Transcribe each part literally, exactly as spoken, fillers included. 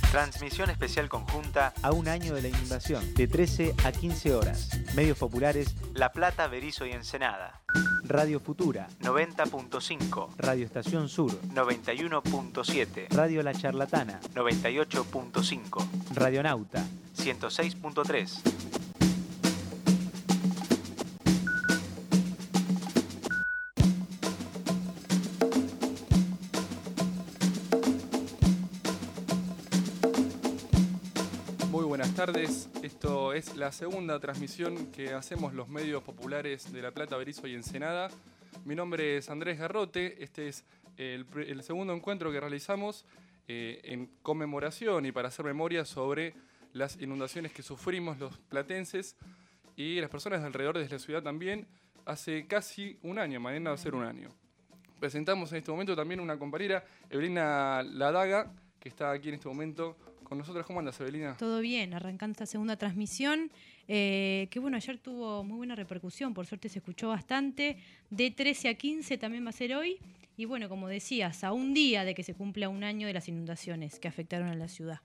Transmisión especial conjunta a un año de la inundación, de trece a quince horas. Medios populares, La Plata, Berisso y Ensenada. Radio Futura, noventa punto cinco. Radio Estación Sur, noventa y uno punto siete. Radio La Charlatana, noventa y ocho punto cinco. Radionauta, ciento seis punto tres. Buenas tardes, esto es la segunda transmisión que hacemos los medios populares de La Plata, Berisso y Ensenada. Mi nombre es Andrés Garrote, este es el, el segundo encuentro que realizamos eh, en conmemoración y para hacer memoria sobre las inundaciones que sufrimos los platenses y las personas de alrededor de la ciudad también hace casi un año, mañana va a ser un año. Presentamos en este momento también una compañera, Evelina Ladaga, que está aquí en este momento con nosotros. ¿Cómo andas, Evelina? Todo bien, arrancando esta segunda transmisión, eh, que bueno, ayer tuvo muy buena repercusión, por suerte se escuchó bastante, de trece a quince también va a ser hoy, y bueno, como decías, a un día de que se cumpla un año de las inundaciones que afectaron a la ciudad.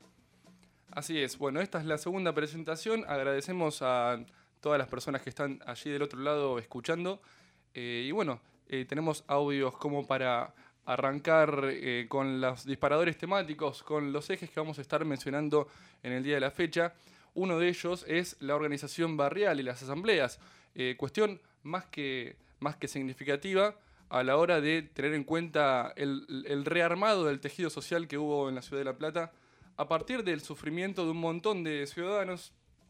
Así es, bueno, esta es la segunda presentación, agradecemos a todas las personas que están allí del otro lado escuchando, eh, y bueno, eh, tenemos audios como para arrancar eh, con los disparadores temáticos, con los ejes que vamos a estar mencionando en el día de la fecha. Uno de ellos es la organización barrial y las asambleas, eh, cuestión más que, más que significativa a la hora de tener en cuenta el, el rearmado del tejido social que hubo en la ciudad de La Plata a partir del sufrimiento de un montón de ciudadanos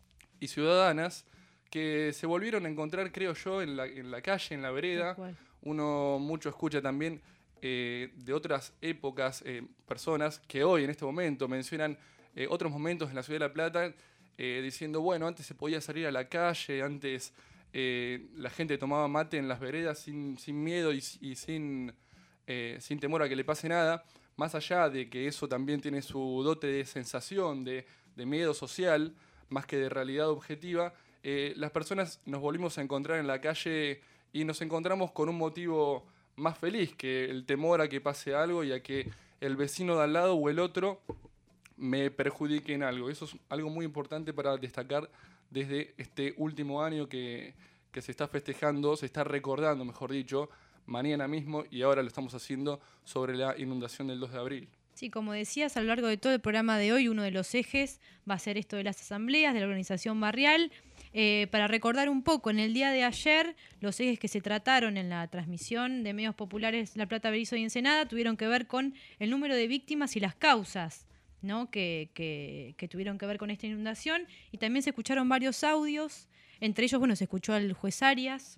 y ciudadanas que se volvieron a encontrar, creo yo, en la, en la calle, en la vereda. Uno mucho escucha también Eh, de otras épocas, eh, personas que hoy en este momento mencionan eh, otros momentos en la ciudad de La Plata, eh, diciendo, bueno, antes se podía salir a la calle, antes eh, la gente tomaba mate en las veredas sin, sin miedo y, y sin, eh, sin temor a que le pase nada, más allá de que eso también tiene su dote de sensación, de, de miedo social, más que de realidad objetiva, eh, las personas nos volvimos a encontrar en la calle y nos encontramos con un motivo más feliz que el temor a que pase algo y a que el vecino de al lado o el otro me perjudique en algo. Eso es algo muy importante para destacar desde este último año que, que se está festejando, se está recordando, mejor dicho, mañana mismo, y ahora lo estamos haciendo sobre la inundación del dos de abril. Sí, como decías, a lo largo de todo el programa de hoy, uno de los ejes va a ser esto de las asambleas, de la organización barrial. Eh, para recordar un poco, en el día de ayer, los ejes que se trataron en la transmisión de medios populares La Plata, Berisso y Ensenada tuvieron que ver con el número de víctimas y las causas, ¿no? que, que, que tuvieron que ver con esta inundación. Y también se escucharon varios audios, entre ellos, bueno, se escuchó al juez Arias,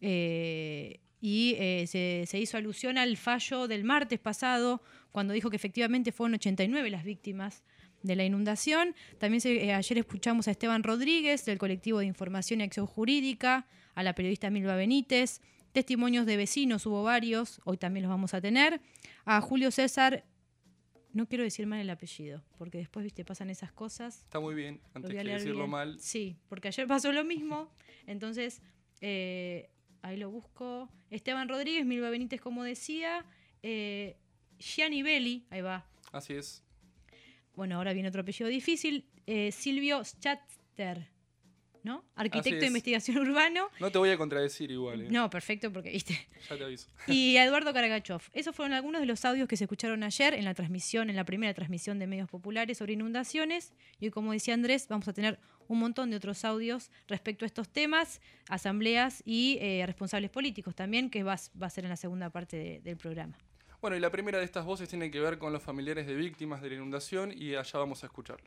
eh, y eh, se, se hizo alusión al fallo del martes pasado, cuando dijo que efectivamente fueron ochenta y nueve las víctimas de la inundación. También se, eh, ayer escuchamos a Esteban Rodríguez, del colectivo de Información y Acción Jurídica, a la periodista Milva Benítez, testimonios de vecinos, hubo varios, hoy también los vamos a tener, a Julio César, no quiero decir mal el apellido, porque después, viste, pasan esas cosas. Está muy bien, antes que decirlo bien. mal. Sí, porque ayer pasó lo mismo, entonces, eh, ahí lo busco, Esteban Rodríguez, Milva Benítez, como decía, eh, Gianni Belli, ahí va. Así es. Bueno, ahora viene otro apellido difícil, eh, Silvio Schachter, ¿no? Arquitecto de investigación urbano. No te voy a contradecir igual. ¿eh? No, perfecto, porque viste. Ya te aviso. Y Eduardo Karagachov. Esos fueron algunos de los audios que se escucharon ayer en la transmisión, en la primera transmisión de medios populares sobre inundaciones. Y hoy, como decía Andrés, vamos a tener un montón de otros audios respecto a estos temas, asambleas y eh, responsables políticos también, que va, va a ser en la segunda parte de, del programa. Bueno, y la primera de estas voces tiene que ver con los familiares de víctimas de la inundación y allá vamos a escucharlo.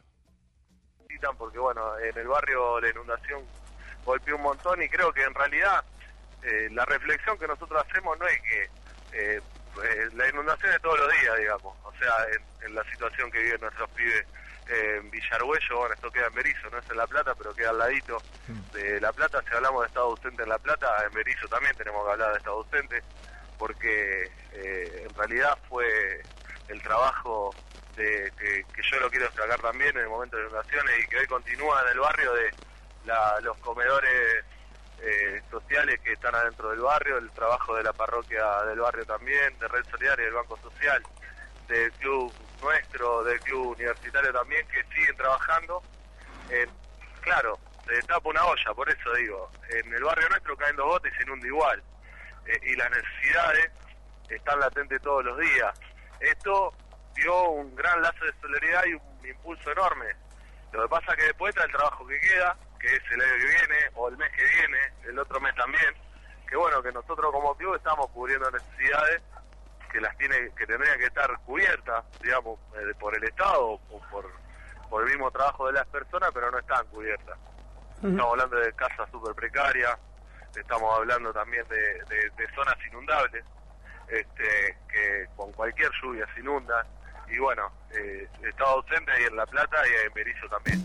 Porque bueno, en el barrio la inundación golpeó un montón y creo que en realidad eh, la reflexión que nosotros hacemos no es que eh, eh, la inundación es todos los días, digamos, o sea, en, en la situación que viven nuestros pibes eh, en Villarhuello, bueno, esto queda en Berisso, no es en La Plata, pero queda al ladito de La Plata. Si hablamos de estado ausente en La Plata, en Berisso también tenemos que hablar de estado ausente, porque eh, en realidad fue el trabajo de, que, que yo lo quiero destacar también en el momento de inundaciones y que hoy continúa en el barrio, de la, los comedores eh, sociales que están adentro del barrio, el trabajo de la parroquia del barrio también, de Red Solidaria y del Banco Social, del Club nuestro, del club universitario también, que siguen trabajando. Eh, claro, se destapa una olla, por eso digo, en el barrio nuestro caen dos gotas y se inunda igual. Eh, y las necesidades están latentes todos los días. Esto dio un gran lazo de solidaridad y un impulso enorme. Lo que pasa es que después está el trabajo que queda, que es el año que viene, o el mes que viene, el otro mes también, que bueno, que nosotros como club estamos cubriendo necesidades que las tiene, que tendrían que estar cubiertas, digamos, eh, por el Estado o por, por el mismo trabajo de las personas, pero no están cubiertas. Uh-huh. Estamos hablando de casas súper precarias, estamos hablando también de, de, de zonas inundables, este, que con cualquier lluvia se inundan, y bueno, eh, estaba ausente ahí en La Plata y en Berisso también.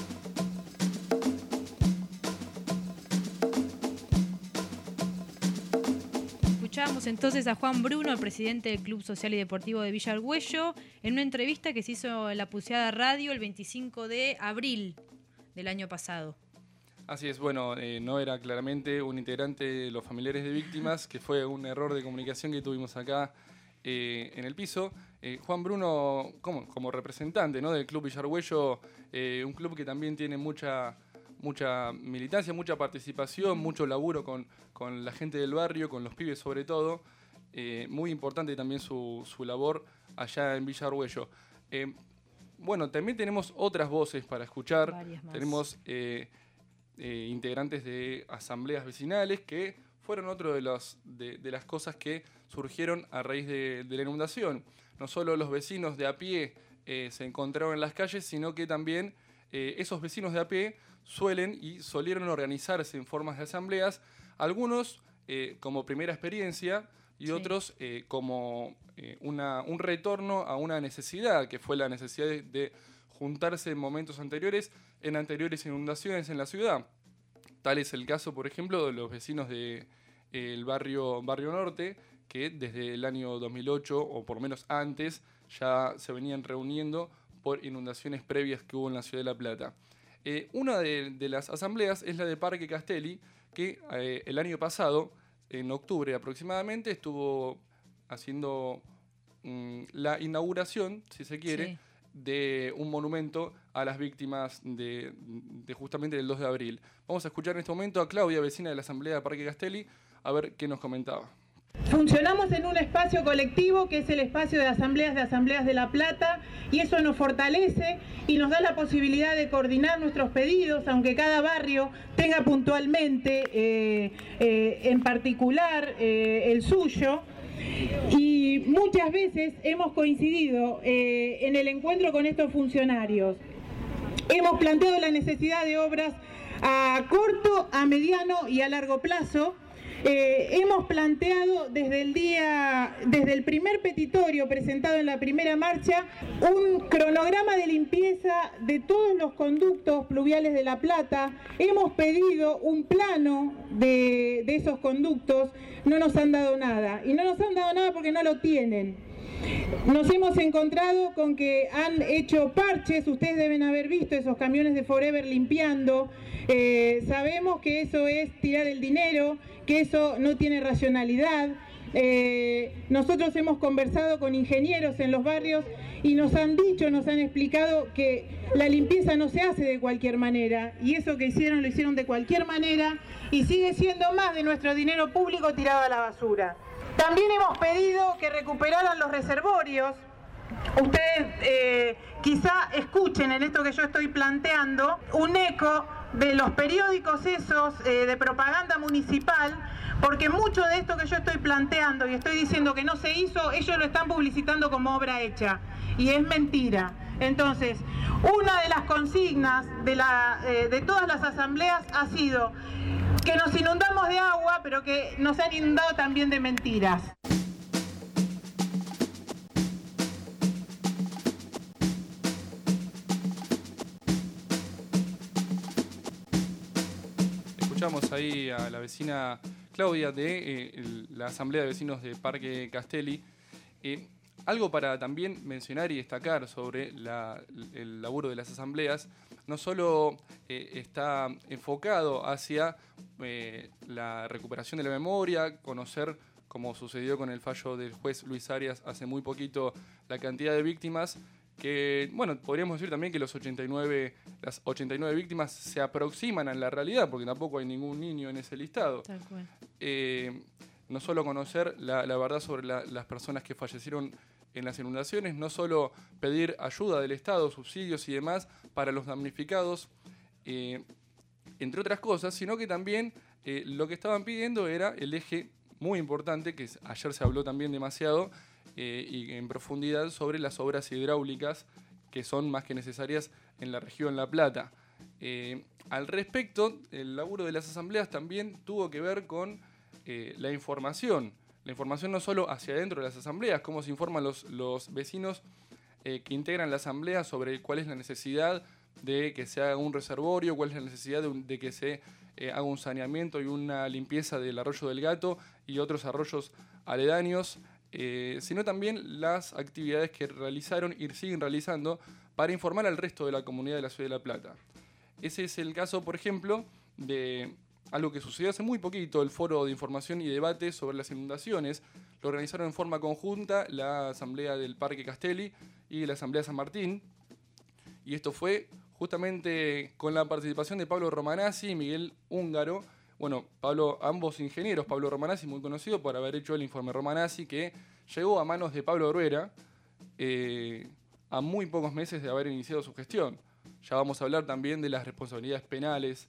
Escuchábamos entonces a Juan Bruno, el presidente del Club Social y Deportivo de Villa Argüello, en una entrevista que se hizo en La Puceada Radio el veinticinco de abril del año pasado. Así es, bueno, eh, no era claramente un integrante de los familiares de víctimas, que fue un error de comunicación que tuvimos acá eh, en el piso. Eh, Juan Bruno, como, como representante, ¿no?, del Club Villa Argüello, eh, un club que también tiene mucha... mucha militancia, mucha participación, mucho laburo con, con la gente del barrio, con los pibes sobre todo. Eh, muy importante también su, su labor allá en Villa Argüello. Eh, bueno, también tenemos otras voces para escuchar. Tenemos eh, eh, integrantes de asambleas vecinales que fueron otro de, los, de, de las cosas que surgieron a raíz de, de la inundación. No solo los vecinos de a pie eh, se encontraron en las calles, sino que también eh, esos vecinos de a pie suelen y solieron organizarse en formas de asambleas, algunos eh, como primera experiencia y sí. otros eh, como eh, una, un retorno a una necesidad, que fue la necesidad de, de juntarse en momentos anteriores, en anteriores inundaciones en la ciudad. Tal es el caso, por ejemplo, de los vecinos del de, barrio, barrio Norte, que desde el año dos mil ocho, o por lo menos antes, ya se venían reuniendo por inundaciones previas que hubo en la ciudad de La Plata. Eh, una de, de las asambleas es la de Parque Castelli, que eh, el año pasado, en octubre aproximadamente, estuvo haciendo mm, la inauguración, si se quiere, sí. de un monumento a las víctimas de, de justamente del dos de abril. Vamos a escuchar en este momento a Claudia, vecina de la asamblea de Parque Castelli, a ver qué nos comentaba. Funcionamos en un espacio colectivo que es el espacio de asambleas de Asambleas de La Plata, y eso nos fortalece y nos da la posibilidad de coordinar nuestros pedidos, aunque cada barrio tenga puntualmente eh, eh, en particular eh, el suyo. Y muchas veces hemos coincidido eh, en el encuentro con estos funcionarios. Hemos planteado la necesidad de obras a corto, a mediano y a largo plazo. Eh, hemos planteado desde el día, desde el primer petitorio presentado en la primera marcha, un cronograma de limpieza de todos los conductos pluviales de La Plata. Hemos pedido un plano de, de esos conductos, no nos han dado nada. Y no nos han dado nada porque no lo tienen. Nos hemos encontrado con que han hecho parches, ustedes deben haber visto esos camiones de Forever limpiando. Eh, sabemos que eso es tirar el dinero, que eso no tiene racionalidad. Eh, nosotros hemos conversado con ingenieros en los barrios y nos han dicho, nos han explicado que la limpieza no se hace de cualquier manera, y eso que hicieron lo hicieron de cualquier manera y sigue siendo más de nuestro dinero público tirado a la basura. También hemos pedido que recuperaran los reservorios. Ustedes eh, quizá escuchen en esto que yo estoy planteando un eco de los periódicos esos eh, de propaganda municipal, porque mucho de esto que yo estoy planteando y estoy diciendo que no se hizo, ellos lo están publicitando como obra hecha, y es mentira. Entonces, una de las consignas de, la, eh, de todas las asambleas ha sido que nos inundamos de agua, pero que nos han inundado también de mentiras. Escuchamos ahí a la vecina Claudia de eh, el, la Asamblea de Vecinos de Parque Castelli. Eh, algo para también mencionar y destacar sobre la, el laburo de las asambleas, no solo eh, está enfocado hacia eh, la recuperación de la memoria, conocer como sucedió con el fallo del juez Luis Arias hace muy poquito, la cantidad de víctimas, que, bueno, podríamos decir también que los ochenta y nueve, las ochenta y nueve víctimas se aproximan a la realidad, porque tampoco hay ningún niño en ese listado. Tal cual. Eh, no solo conocer la, la verdad sobre la, las personas que fallecieron en las inundaciones, no solo pedir ayuda del Estado, subsidios y demás para los damnificados, eh, entre otras cosas, sino que también eh, lo que estaban pidiendo era el eje muy importante, que ayer se habló también demasiado eh, y en profundidad, sobre las obras hidráulicas que son más que necesarias en la región La Plata. Eh, al respecto, el laburo de las asambleas también tuvo que ver con eh, la información. La información no solo hacia adentro de las asambleas, cómo se informan los, los vecinos eh, que integran la asamblea sobre cuál es la necesidad de que se haga un reservorio, cuál es la necesidad de, un, de que se eh, haga un saneamiento y una limpieza del arroyo del Gato y otros arroyos aledaños, eh, sino también las actividades que realizaron y siguen realizando para informar al resto de la comunidad de la Ciudad de La Plata. Ese es el caso, por ejemplo, de algo que sucedió hace muy poquito, el Foro de Información y Debate sobre las Inundaciones. Lo organizaron en forma conjunta la Asamblea del Parque Castelli y la Asamblea San Martín. Y esto fue justamente con la participación de Pablo Romanazzi y Miguel Húngaro. Bueno, Pablo, ambos ingenieros, Pablo Romanazzi, muy conocido por haber hecho el informe Romanazzi, que llegó a manos de Pablo Bruera eh, a muy pocos meses de haber iniciado su gestión. Ya vamos a hablar también de las responsabilidades penales,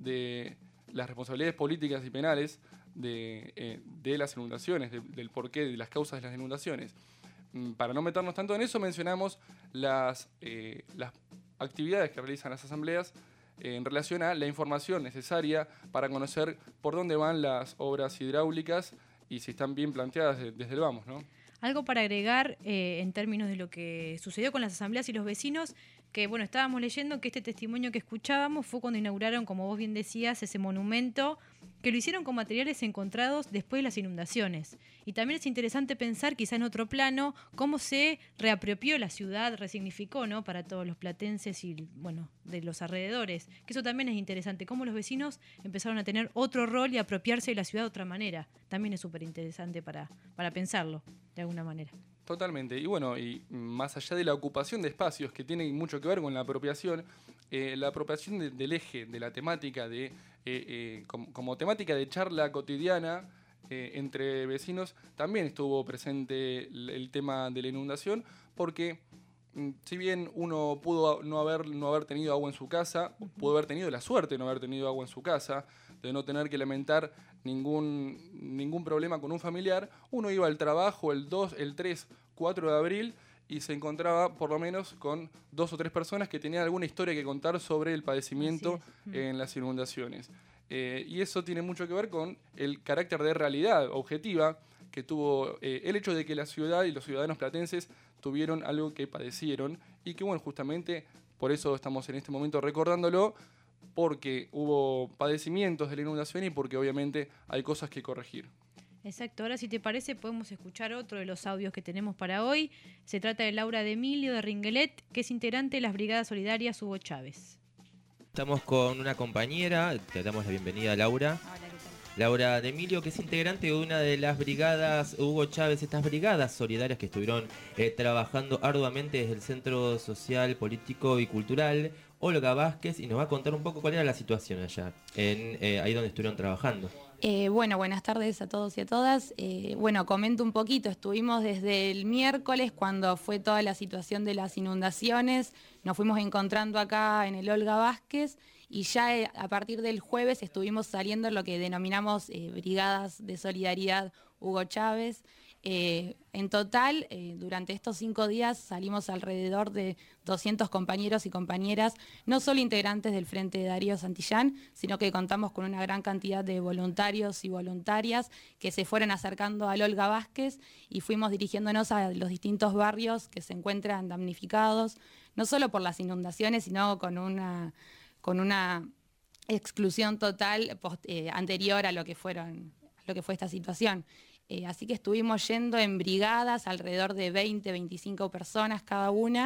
de las responsabilidades políticas y penales de, eh, de las inundaciones, de, del porqué, de las causas de las inundaciones. Para no meternos tanto en eso, mencionamos las, eh, las actividades que realizan las asambleas eh, en relación a la información necesaria para conocer por dónde van las obras hidráulicas y si están bien planteadas de, desde el vamos, ¿no? Algo para agregar eh, en términos de lo que sucedió con las asambleas y los vecinos, que bueno, estábamos leyendo que este testimonio que escuchábamos fue cuando inauguraron, como vos bien decías, ese monumento, que lo hicieron con materiales encontrados después de las inundaciones. Y también es interesante pensar, quizá en otro plano, cómo se reapropió la ciudad, resignificó, ¿no?, para todos los platenses y, bueno, de los alrededores. Que eso también es interesante, cómo los vecinos empezaron a tener otro rol y apropiarse de la ciudad de otra manera. También es súper interesante para, para pensarlo, de alguna manera. Totalmente. Y bueno, y más allá de la ocupación de espacios, que tiene mucho que ver con la apropiación, eh, la apropiación de, del eje, de la temática, de eh, eh, como, como temática de charla cotidiana eh, entre vecinos, también estuvo presente el, el tema de la inundación, porque mm, si bien uno pudo no haber, no haber tenido agua en su casa, pudo haber tenido la suerte de no haber tenido agua en su casa, de no tener que lamentar ningún, ningún problema con un familiar, uno iba al trabajo el dos, el tres, cuatro de abril y se encontraba por lo menos con dos o tres personas que tenían alguna historia que contar sobre el padecimiento en las inundaciones. Eh, y eso tiene mucho que ver con el carácter de realidad objetiva que tuvo eh, el hecho de que la ciudad y los ciudadanos platenses tuvieron algo que padecieron y que, bueno, justamente por eso estamos en este momento recordándolo, porque hubo padecimientos de la inundación y porque obviamente hay cosas que corregir. Exacto, ahora si te parece podemos escuchar otro de los audios que tenemos para hoy. Se trata de Laura de Emilio de Ringuelet, que es integrante de las Brigadas Solidarias Hugo Chávez. Estamos con una compañera, te damos la bienvenida, Laura. Hola, ¿qué tal? Laura de Emilio, que es integrante de una de las brigadas Hugo Chávez, estas brigadas solidarias que estuvieron eh, trabajando arduamente desde el Centro Social, Político y Cultural Olga Vázquez, y nos va a contar un poco cuál era la situación allá, en eh, ahí donde estuvieron trabajando. Eh, bueno, buenas tardes a todos y a todas. Eh, bueno, comento un poquito, estuvimos desde el miércoles cuando fue toda la situación de las inundaciones, nos fuimos encontrando acá en el Olga Vázquez y ya eh, a partir del jueves estuvimos saliendo en lo que denominamos eh, Brigadas de Solidaridad Hugo Chávez. Eh, en total, eh, durante estos cinco días salimos alrededor de doscientos compañeros y compañeras, no solo integrantes del Frente de Darío Santillán, sino que contamos con una gran cantidad de voluntarios y voluntarias que se fueron acercando al Olga Vázquez y fuimos dirigiéndonos a los distintos barrios que se encuentran damnificados, no solo por las inundaciones, sino con una, con una exclusión total post, eh, anterior a lo que fueron, a lo que fue esta situación. Eh, así que estuvimos yendo en brigadas, alrededor de veinte, veinticinco personas cada una,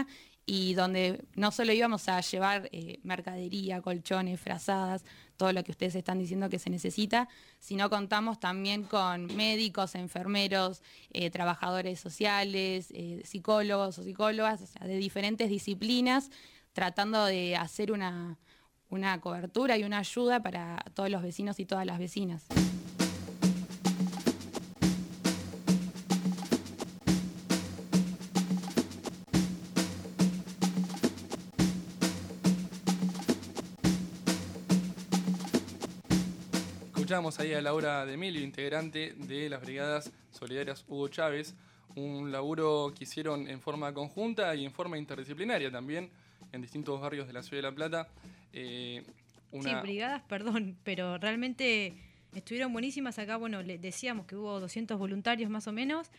y donde no solo íbamos a llevar eh, mercadería, colchones, frazadas, todo lo que ustedes están diciendo que se necesita, sino contamos también con médicos, enfermeros, eh, trabajadores sociales, eh, psicólogos o psicólogas, o sea, de diferentes disciplinas, tratando de hacer una, una cobertura y una ayuda para todos los vecinos y todas las vecinas. Escuchamos ahí a Laura de Emilio, integrante de las Brigadas Solidarias Hugo Chávez, un laburo que hicieron en forma conjunta y en forma interdisciplinaria también en distintos barrios de la Ciudad de La Plata. Eh, una... Sí, brigadas, perdón, pero realmente estuvieron buenísimas acá. Bueno, le decíamos que hubo doscientos voluntarios más o menos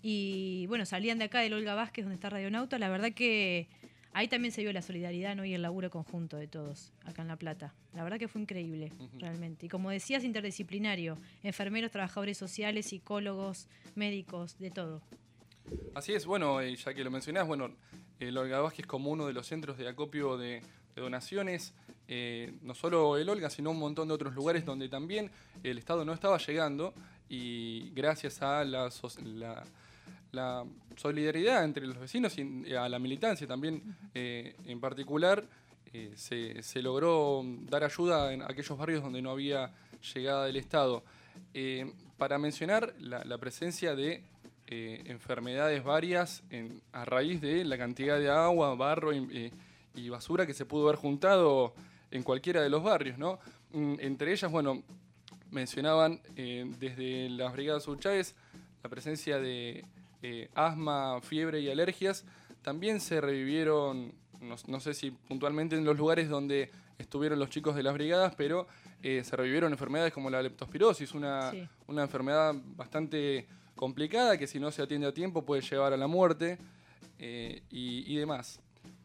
y bueno, salían de acá del Olga Vázquez, donde está Radionauta. La verdad que ahí también se vio la solidaridad, ¿no? Y el laburo conjunto de todos acá en La Plata. La verdad que fue increíble, uh-huh. realmente. Y como decías, interdisciplinario. Enfermeros, trabajadores sociales, psicólogos, médicos, de todo. Así es, bueno, ya que lo mencionás, bueno, el Olga Vázquez como uno de los centros de acopio de, de donaciones, eh, no solo el Olga, sino un montón de otros lugares donde también el Estado no estaba llegando y gracias a la... la la solidaridad entre los vecinos y a la militancia también eh, en particular, eh, se, se logró dar ayuda en aquellos barrios donde no había llegada del Estado. Eh, para mencionar la, la presencia de eh, enfermedades varias en, a raíz de la cantidad de agua, barro y, eh, y basura que se pudo haber juntado en cualquiera de los barrios, ¿no? Mm, entre ellas, bueno, mencionaban eh, desde las Brigadas Hugo Chávez la presencia de Eh, asma, fiebre y alergias. También se revivieron, no, no sé si puntualmente en los lugares donde estuvieron los chicos de las brigadas, pero eh, se revivieron enfermedades como la leptospirosis, una, sí. una enfermedad bastante complicada que si no se atiende a tiempo puede llevar a la muerte eh, y, y demás.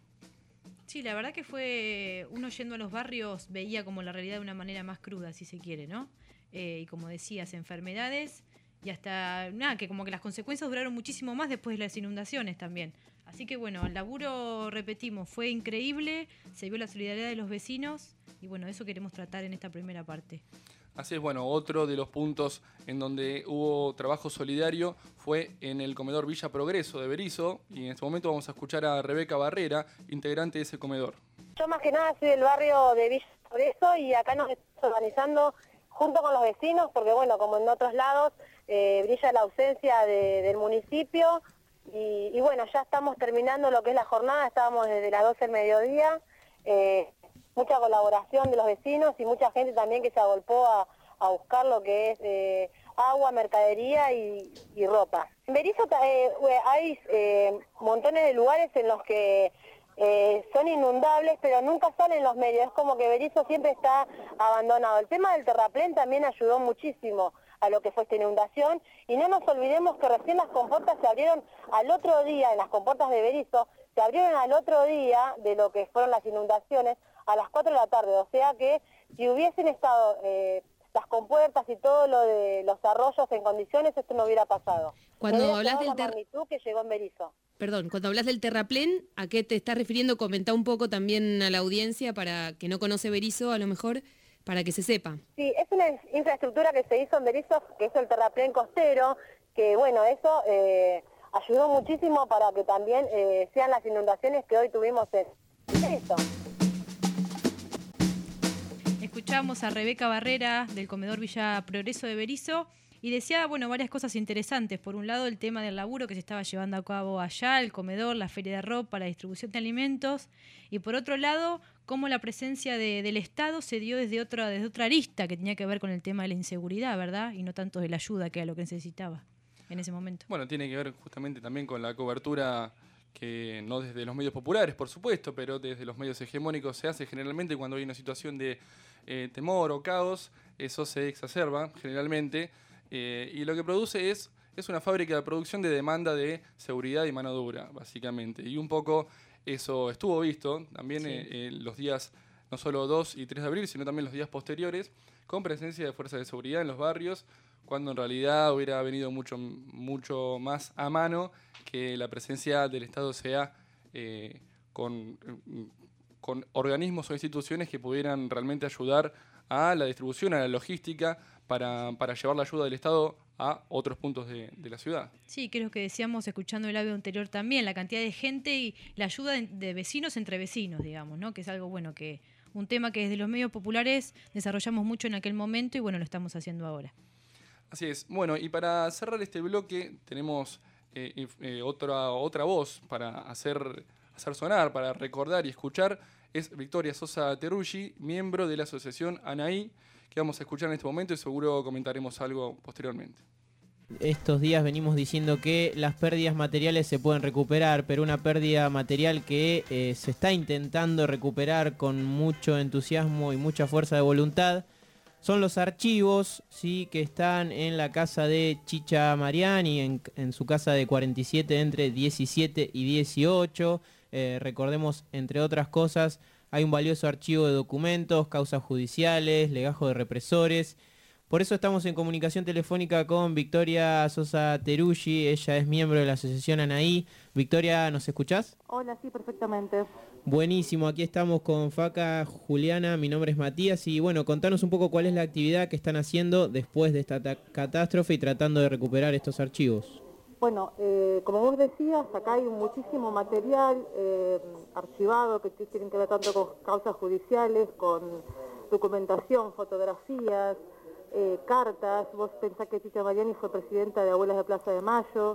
Sí, la verdad que fue, uno yendo a los barrios veía como la realidad de una manera más cruda, si se quiere, ¿no? Eh, y como decías, enfermedades... Y hasta, nada, que como que las consecuencias duraron muchísimo más después de las inundaciones también. Así que bueno, el laburo, repetimos, fue increíble, se vio la solidaridad de los vecinos y bueno, eso queremos tratar en esta primera parte. Así es, bueno, otro de los puntos en donde hubo trabajo solidario fue en el comedor Villa Progreso de Berisso y en este momento vamos a escuchar a Rebeca Barrera, integrante de ese comedor. Yo más que nada soy del barrio de Villa Progreso y acá nos estamos organizando junto con los vecinos porque bueno, como en otros lados, Eh, brilla la ausencia de, del municipio y, y bueno, ya estamos terminando lo que es la jornada, estábamos desde las doce del mediodía, eh, mucha colaboración de los vecinos y mucha gente también que se agolpó a, a buscar lo que es eh, agua, mercadería y, y ropa. En Berisso eh, hay eh, montones de lugares en los que eh, son inundables, pero nunca salen los medios, es como que Berisso siempre está abandonado. El tema del terraplén también ayudó muchísimo a lo que fue esta inundación, y no nos olvidemos que recién las compuertas se abrieron al otro día, en las compuertas de Berisso, se abrieron al otro día de lo que fueron las inundaciones, a las cuatro de la tarde, o sea que si hubiesen estado eh, las compuertas y todo lo de los arroyos en condiciones, esto no hubiera pasado. Cuando no hablas del la ter... magnitud que llegó en Berisso. Perdón, cuando hablas del terraplén, ¿a qué te estás refiriendo? Comentá un poco también a la audiencia para que no conoce Berisso, a lo mejor, para que se sepa. Sí, es una infraestructura que se hizo en Berisso, que es el terraplén costero, que bueno, eso eh, ayudó muchísimo para que también eh, sean las inundaciones que hoy tuvimos en Berisso. Escuchamos a Rebeca Barrera del comedor Villa Progreso de Berisso y decía, bueno, varias cosas interesantes. Por un lado, el tema del laburo que se estaba llevando a cabo allá, el comedor, la feria de ropa, la distribución de alimentos. Y por otro lado, cómo la presencia de, del Estado se dio desde otra, desde otra arista que tenía que ver con el tema de la inseguridad, ¿verdad? Y no tanto de la ayuda, que era lo que necesitaba en ese momento. Bueno, tiene que ver justamente también con la cobertura que no desde los medios populares, por supuesto, pero desde los medios hegemónicos se hace generalmente cuando hay una situación de eh, temor o caos, eso se exacerba generalmente. Eh, y lo que produce es, es una fábrica de producción de demanda de seguridad y mano dura, básicamente. Y un poco eso estuvo visto también sí. eh, eh, los días, no solo dos y tres de abril, sino también los días posteriores, con presencia de fuerzas de seguridad en los barrios, cuando en realidad hubiera venido mucho, mucho más a mano que la presencia del Estado sea eh, con, con organismos o instituciones que pudieran realmente ayudar a la distribución, a la logística, para, para llevar la ayuda del Estado a otros puntos de, de la ciudad. Sí, creo que decíamos, escuchando el audio anterior también, la cantidad de gente y la ayuda de, de vecinos entre vecinos, digamos, ¿no? Que es algo bueno, que un tema que desde los medios populares desarrollamos mucho en aquel momento y bueno, lo estamos haciendo ahora. Así es. Bueno, y para cerrar este bloque tenemos eh, eh, otra, otra voz para hacer, hacer sonar, para recordar y escuchar. Es Victoria Sosa Teruggi, miembro de la asociación Anaí, que vamos a escuchar en este momento y seguro comentaremos algo posteriormente. Estos días venimos diciendo que las pérdidas materiales se pueden recuperar, pero una pérdida material que eh, se está intentando recuperar con mucho entusiasmo y mucha fuerza de voluntad son los archivos, sí, que están en la casa de Chicha Mariani, en, en su casa de cuarenta y siete entre diecisiete y dieciocho. Eh, recordemos, entre otras cosas, hay un valioso archivo de documentos, causas judiciales, legajo de represores. Por eso estamos en comunicación telefónica con Victoria Sosa Teruggi. Ella es miembro de la asociación Anaí. Victoria, ¿nos escuchás? Hola, sí, perfectamente. Buenísimo, aquí estamos con Faca, Juliana, mi nombre es Matías y bueno, contanos un poco cuál es la actividad que están haciendo después de esta catástrofe y tratando de recuperar estos archivos. Bueno, eh, como vos decías, acá hay muchísimo material eh, archivado que tienen que ver tanto con causas judiciales, con documentación, fotografías, eh, cartas. Vos pensás que Chicha Mariani fue presidenta de Abuelas de Plaza de Mayo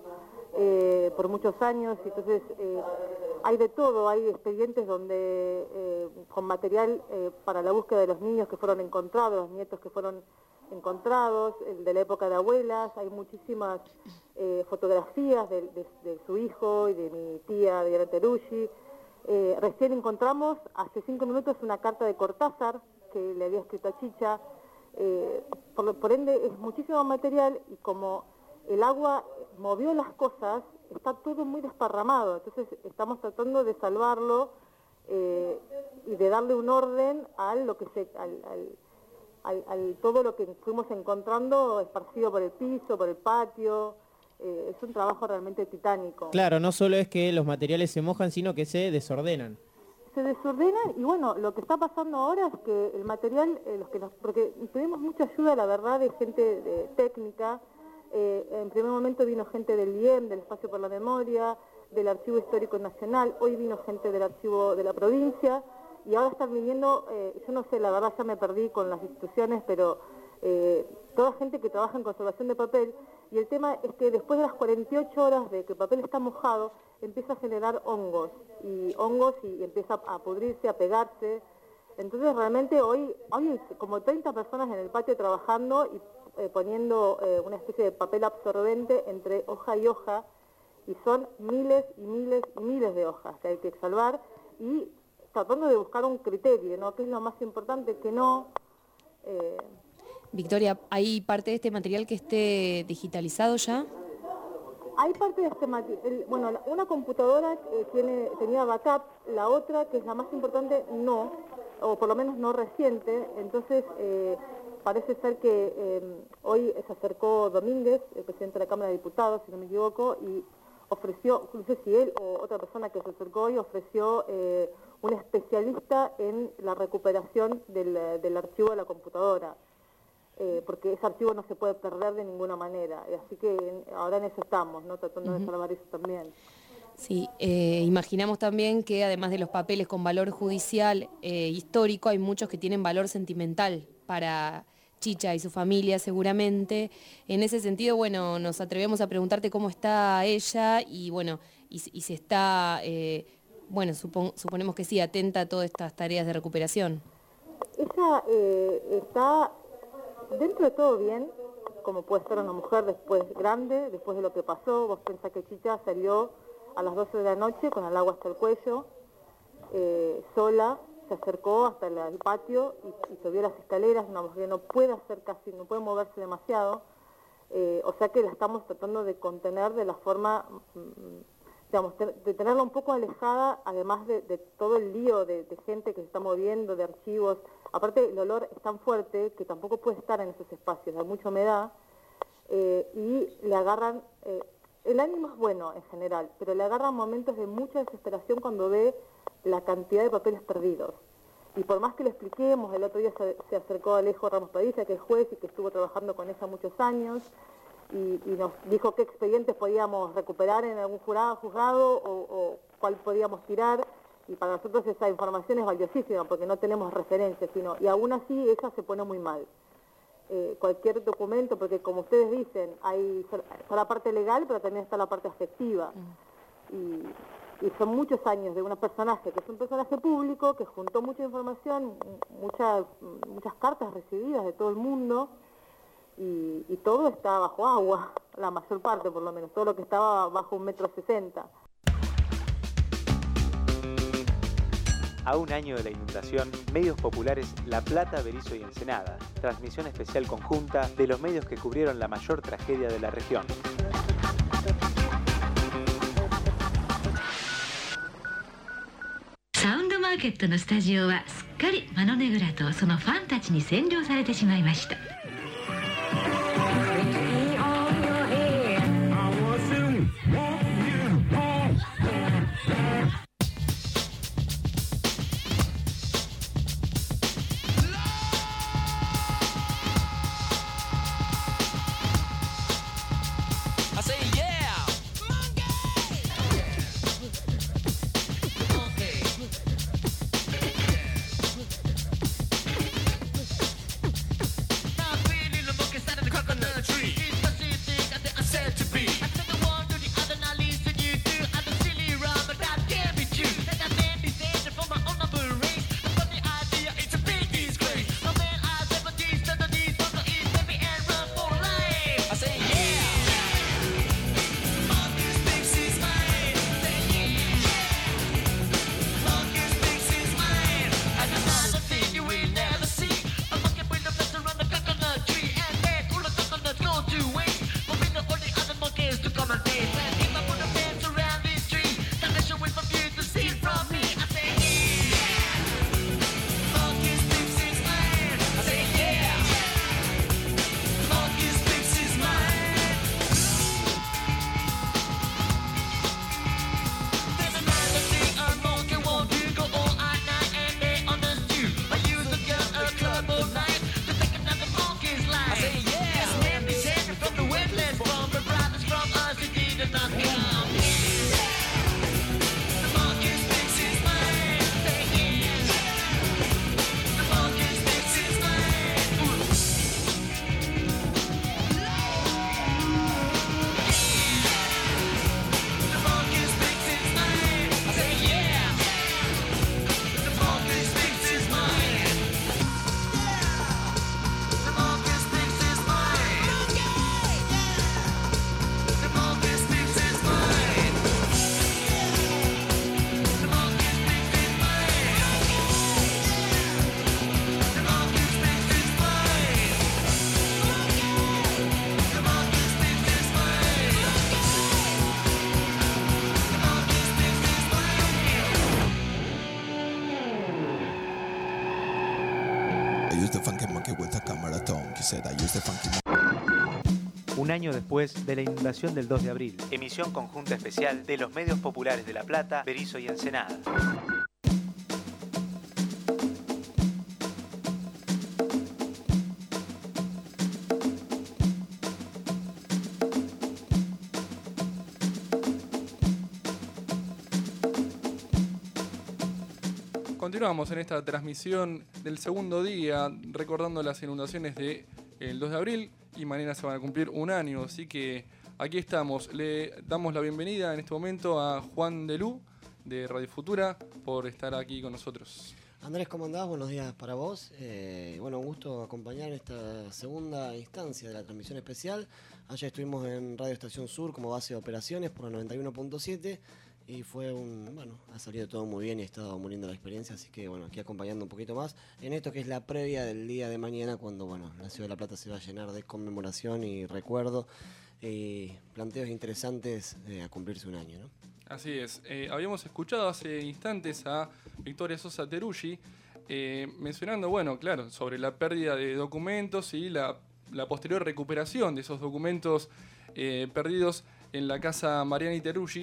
eh, por muchos años, y entonces eh, hay de todo, hay expedientes donde eh, con material eh, para la búsqueda de los niños que fueron encontrados, los nietos que fueron encontrados, el de la época de abuelas, hay muchísimas eh, fotografías de, de, de su hijo y de mi tía Diana Teruggi. Eh, recién encontramos hace cinco minutos una carta de Cortázar que le había escrito a Chicha, eh, por, por ende es muchísimo material y como el agua movió las cosas, está todo muy desparramado, entonces estamos tratando de salvarlo eh, y de darle un orden a lo que se... Al, al, Al, al todo lo que fuimos encontrando esparcido por el piso, por el patio. Eh, es un trabajo realmente titánico. Claro, no solo es que los materiales se mojan, sino que se desordenan. Se desordenan y bueno, lo que está pasando ahora es que el material, eh, los que nos, porque tuvimos mucha ayuda, la verdad, de gente de técnica. Eh, en primer momento vino gente del I E M, del Espacio por la Memoria, del Archivo Histórico Nacional, hoy vino gente del Archivo de la Provincia, y ahora están viniendo, eh, yo no sé, la verdad ya me perdí con las instituciones, pero eh, toda gente que trabaja en conservación de papel, y el tema es que después de las cuarenta y ocho horas de que el papel está mojado, empieza a generar hongos, y hongos y empieza a pudrirse, a pegarse. Entonces realmente hoy, hoy hay como treinta personas en el patio trabajando y eh, poniendo eh, una especie de papel absorbente entre hoja y hoja, y son miles y miles y miles de hojas que hay que salvar, y tratando de buscar un criterio, ¿no? ¿Qué es lo más importante? Que no... Eh... Victoria, ¿hay parte de este material que esté digitalizado ya? Hay parte de este material, bueno, una computadora eh, tiene, tenía backup, la otra, que es la más importante, no, o por lo menos no reciente, entonces eh, parece ser que eh, hoy se acercó Domínguez, el presidente de la Cámara de Diputados, si no me equivoco, y ofreció, no sé si él o otra persona que se acercó hoy ofreció... Eh, un especialista en la recuperación del, del archivo de la computadora, eh, porque ese archivo no se puede perder de ninguna manera, así que ahora en eso estamos, ¿no? Tratando uh-huh. de salvar eso también. Sí, eh, imaginamos también que además de los papeles con valor judicial eh, histórico, hay muchos que tienen valor sentimental para Chicha y su familia seguramente. En ese sentido, bueno, nos atrevemos a preguntarte cómo está ella y bueno, y, y si está... Eh, Bueno, supon, suponemos que sí, atenta a todas estas tareas de recuperación. Ella eh, está dentro de todo bien, como puede estar una mujer después grande, después de lo que pasó. Vos pensás que Chicha salió a las doce de la noche con el agua hasta el cuello, eh, sola, se acercó hasta el, el patio y, y subió las escaleras, una mujer que no puede hacer casi, no puede moverse demasiado, eh, o sea que la estamos tratando de contener de la forma... Mm, digamos, de tenerla un poco alejada, además de, de todo el lío de, de gente que se está moviendo, de archivos. Aparte, el olor es tan fuerte que tampoco puede estar en esos espacios, hay mucha humedad, eh, y le agarran... Eh, el ánimo es bueno en general, pero le agarran momentos de mucha desesperación cuando ve la cantidad de papeles perdidos. Y por más que lo expliquemos, el otro día se, se acercó Alejo Ramos Padilla, que es juez y que estuvo trabajando con ella muchos años, y, y nos dijo qué expedientes podíamos recuperar en algún jurado, juzgado o, o cuál podíamos tirar, y para nosotros esa información es valiosísima porque no tenemos referencias, sino, y aún así ella se pone muy mal. Eh, cualquier documento, porque como ustedes dicen, hay está la parte legal, pero también está la parte afectiva. Y, y son muchos años de un personaje que es un personaje público, que juntó mucha información, muchas, muchas cartas recibidas de todo el mundo, y, y todo está bajo agua, la mayor parte por lo menos, todo lo que estaba bajo un metro sesenta. A un año de la inundación, medios populares La Plata, Berisso y Ensenada. Transmisión especial conjunta de los medios que cubrieron la mayor tragedia de la región. サウンドマーケットのスタジオはすっかりマノネグラとそのファンたちに占領されてしまいました。 Un año después de la inundación del dos de abril, emisión conjunta especial de los medios populares de La Plata, Berisso y Ensenada. Continuamos en esta transmisión del segundo día, recordando las inundaciones del dos de abril, y mañana se van a cumplir un año, así que aquí estamos. Le damos la bienvenida en este momento a Juan Delú, de Radio Futura, por estar aquí con nosotros. Andrés, ¿cómo andás? Buenos días para vos. Eh, bueno, un gusto acompañar en esta segunda instancia de la transmisión especial. Ayer estuvimos en Radio Estación Sur como base de operaciones por la noventa y uno punto siete. Y fue un, bueno, ha salido todo muy bien y ha estado muy linda la experiencia, así que bueno, aquí acompañando un poquito más en esto que es la previa del día de mañana, cuando bueno, la Ciudad de La Plata se va a llenar de conmemoración y recuerdo y planteos interesantes eh, a cumplirse un año, ¿no? Así es. Eh, habíamos escuchado hace instantes a Victoria Sosa Teruggi eh, mencionando, bueno, claro, sobre la pérdida de documentos y la, la posterior recuperación de esos documentos eh, perdidos en la casa Mariani Teruggi.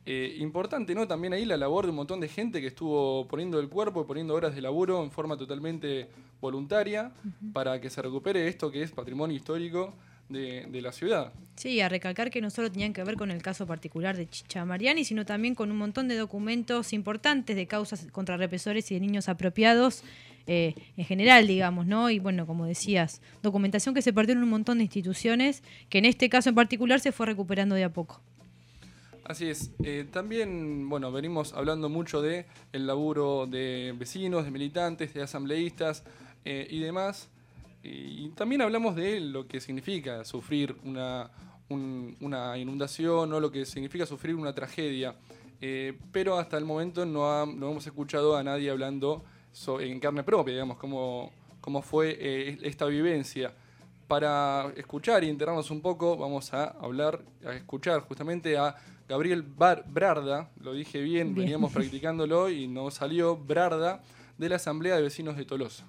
Eh, importante, ¿no? También ahí la labor de un montón de gente que estuvo poniendo el cuerpo, poniendo horas de laburo en forma totalmente voluntaria uh-huh. para que se recupere esto que es patrimonio histórico de, de la ciudad. Sí, a recalcar que no solo tenían que ver con el caso particular de Chicha Mariani, sino también con un montón de documentos importantes de causas contra represores y de niños apropiados eh, en general, digamos, ¿no? Y bueno, como decías, documentación que se perdió en un montón de instituciones, que en este caso en particular se fue recuperando de a poco. Así es. Eh, también, bueno, venimos hablando mucho de el laburo de vecinos, de militantes, de asambleístas eh, y demás. Y también hablamos de lo que significa sufrir una, un, una inundación o lo que significa sufrir una tragedia. Eh, pero hasta el momento no, ha, no hemos escuchado a nadie hablando so, en carne propia, digamos, cómo, cómo fue eh, esta vivencia. Para escuchar y enterarnos un poco, vamos a hablar, a escuchar justamente a Gabriel Bar- Brarda, lo dije bien, bien, veníamos practicándolo y no salió, Brarda, de la Asamblea de Vecinos de Tolosa.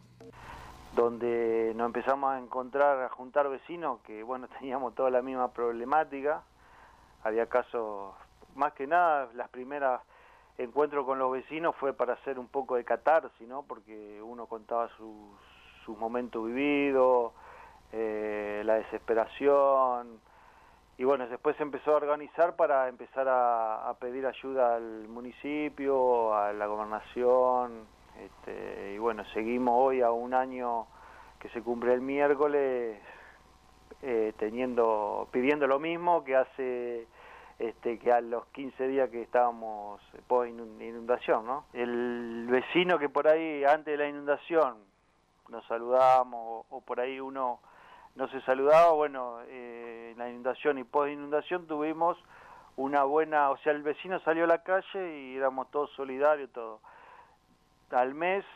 Donde nos empezamos a encontrar, a juntar vecinos que, bueno, teníamos toda la misma problemática. Había casos, más que nada, las primeras encuentros con los vecinos fue para hacer un poco de catarsis, ¿no? Porque uno contaba sus, sus momentos vividos, eh, la desesperación. Y bueno, después se empezó a organizar para empezar a, a pedir ayuda al municipio, a la gobernación. Este, y bueno, seguimos hoy a un año que se cumple el miércoles, eh, teniendo, pidiendo lo mismo que hace este, que a los quince días que estábamos post inundación, ¿no? El vecino que por ahí antes de la inundación nos saludábamos o, o por ahí uno no se saludaba, bueno, eh, en la inundación y post inundación tuvimos una buena, o sea, el vecino salió a la calle y éramos todos solidarios, todo. Al mes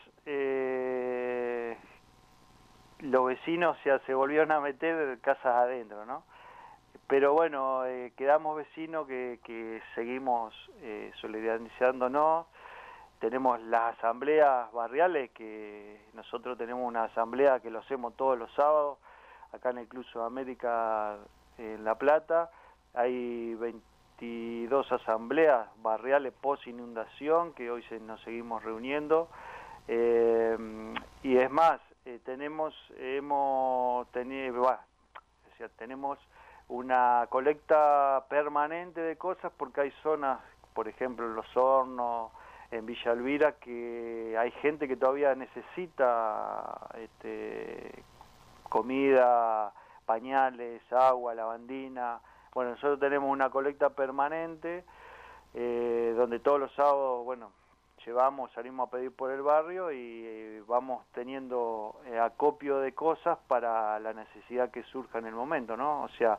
eh, los vecinos o sea, se volvieron a meter casas adentro, ¿no? Pero bueno, eh, quedamos vecinos que, que seguimos eh, solidarizándonos. Tenemos las asambleas barriales, que nosotros tenemos una asamblea que lo hacemos todos los sábados, acá en el Club Sudamérica en La Plata. Hay veintidós asambleas barriales post inundación que hoy se, nos seguimos reuniendo. Eh, y es más, eh, tenemos, hemos tenido, bah, o sea, tenemos una colecta permanente de cosas porque hay zonas, por ejemplo en Los Hornos, en Villa Elvira, que hay gente que todavía necesita este, comida, pañales, agua, lavandina. Bueno, nosotros tenemos una colecta permanente eh, donde todos los sábados, bueno, llevamos, salimos a pedir por el barrio y eh, vamos teniendo eh, acopio de cosas para la necesidad que surja en el momento, ¿no? O sea...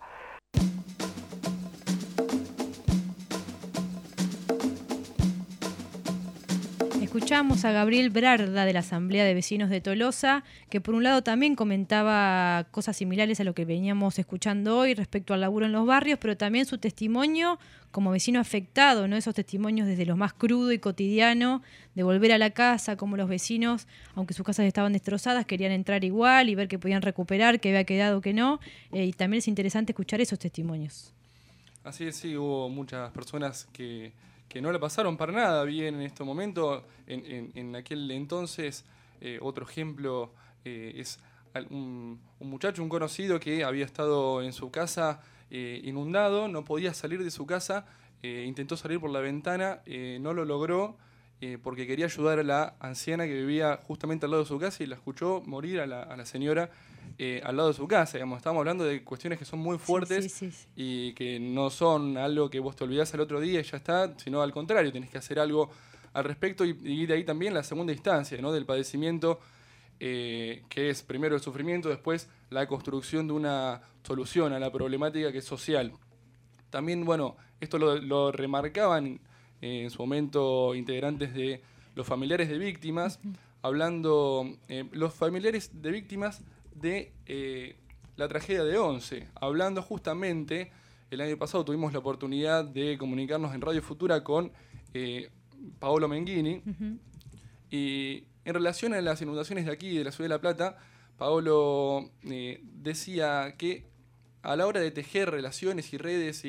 Escuchamos a Gabriel Brarda de la Asamblea de Vecinos de Tolosa, que por un lado también comentaba cosas similares a lo que veníamos escuchando hoy respecto al laburo en los barrios, pero también su testimonio como vecino afectado, ¿no? Esos testimonios desde lo más crudo y cotidiano, de volver a la casa, como los vecinos, aunque sus casas estaban destrozadas, querían entrar igual y ver que podían recuperar, que había quedado, que no. Eh, y también es interesante escuchar esos testimonios. Así es, sí, hubo muchas personas que... que no la pasaron para nada bien en este momento. En, en, en aquel entonces, eh, otro ejemplo eh, es un, un muchacho, un conocido que había estado en su casa eh, inundado, no podía salir de su casa, eh, intentó salir por la ventana, eh, no lo logró eh, porque quería ayudar a la anciana que vivía justamente al lado de su casa y la escuchó morir a la, a la señora Eh, al lado de su casa, digamos. Estamos hablando de cuestiones que son muy fuertes, sí, sí, sí, sí. y que no son algo que vos te olvidás al otro día y ya está, sino al contrario, tenés que hacer algo al respecto y, y de ahí también la segunda instancia, ¿no? Del padecimiento, eh, que es primero el sufrimiento, después la construcción de una solución a la problemática que es social. También, bueno, esto lo, lo remarcaban eh, en su momento integrantes de los familiares de víctimas, uh-huh. hablando, eh, los familiares de víctimas de eh, la tragedia de Once, hablando justamente, el año pasado tuvimos la oportunidad de comunicarnos en Radio Futura con eh, Paolo Menghini, uh-huh. y en relación a las inundaciones de aquí, de la Ciudad de La Plata, Paolo eh, decía que a la hora de tejer relaciones y redes y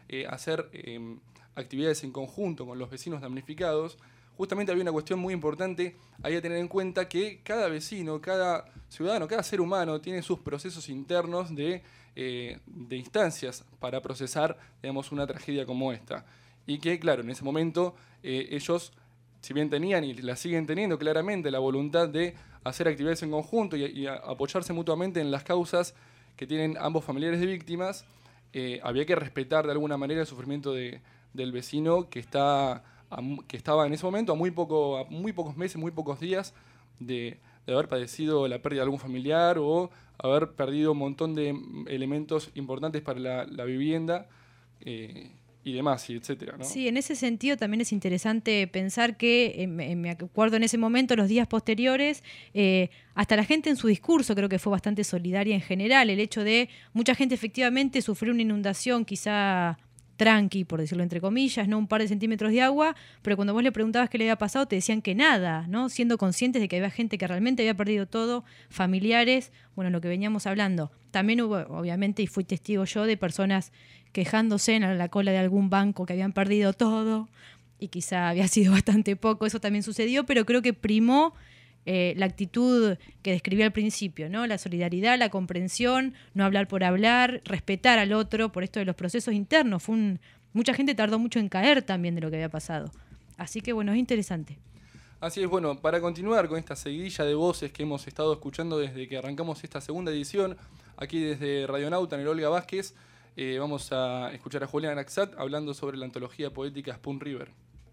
eh, hacer eh, actividades en conjunto con los vecinos damnificados, justamente había una cuestión muy importante ahí a tener en cuenta, que cada vecino, cada ciudadano, cada ser humano tiene sus procesos internos de, eh, de instancias para procesar, digamos, una tragedia como esta. Y que, claro, en ese momento eh, ellos, si bien tenían y la siguen teniendo claramente la voluntad de hacer actividades en conjunto y, y a, apoyarse mutuamente en las causas que tienen ambos familiares de víctimas, eh, había que respetar de alguna manera el sufrimiento de, del vecino que está... que estaba en ese momento a muy, poco, a muy pocos meses, muy pocos días de, de haber padecido la pérdida de algún familiar o haber perdido un montón de elementos importantes para la, la vivienda eh, y demás, y etcétera, ¿no? Sí, en ese sentido también es interesante pensar que, eh, me acuerdo en ese momento, los días posteriores, eh, hasta la gente en su discurso creo que fue bastante solidaria en general, el hecho de mucha gente efectivamente sufrió una inundación quizá tranqui, por decirlo entre comillas, no un par de centímetros de agua, pero cuando vos le preguntabas qué le había pasado te decían que nada, ¿no? Siendo conscientes de que había gente que realmente había perdido todo, familiares, bueno, lo que veníamos hablando. También hubo, obviamente, y fui testigo yo, de personas quejándose en la cola de algún banco que habían perdido todo y quizá había sido bastante poco, eso también sucedió, pero creo que primó Eh, la actitud que describí al principio, ¿no? La solidaridad, la comprensión, no hablar por hablar, respetar al otro por esto de los procesos internos. Fue un, mucha gente tardó mucho en caer también de lo que había pasado. Así que bueno, es interesante. Así es, bueno, para continuar con esta seguidilla de voces que hemos estado escuchando desde que arrancamos esta segunda edición, aquí desde Radionauta en el Olga Vázquez, eh, vamos a escuchar a Julián Araxat hablando sobre la antología poética Spoon River.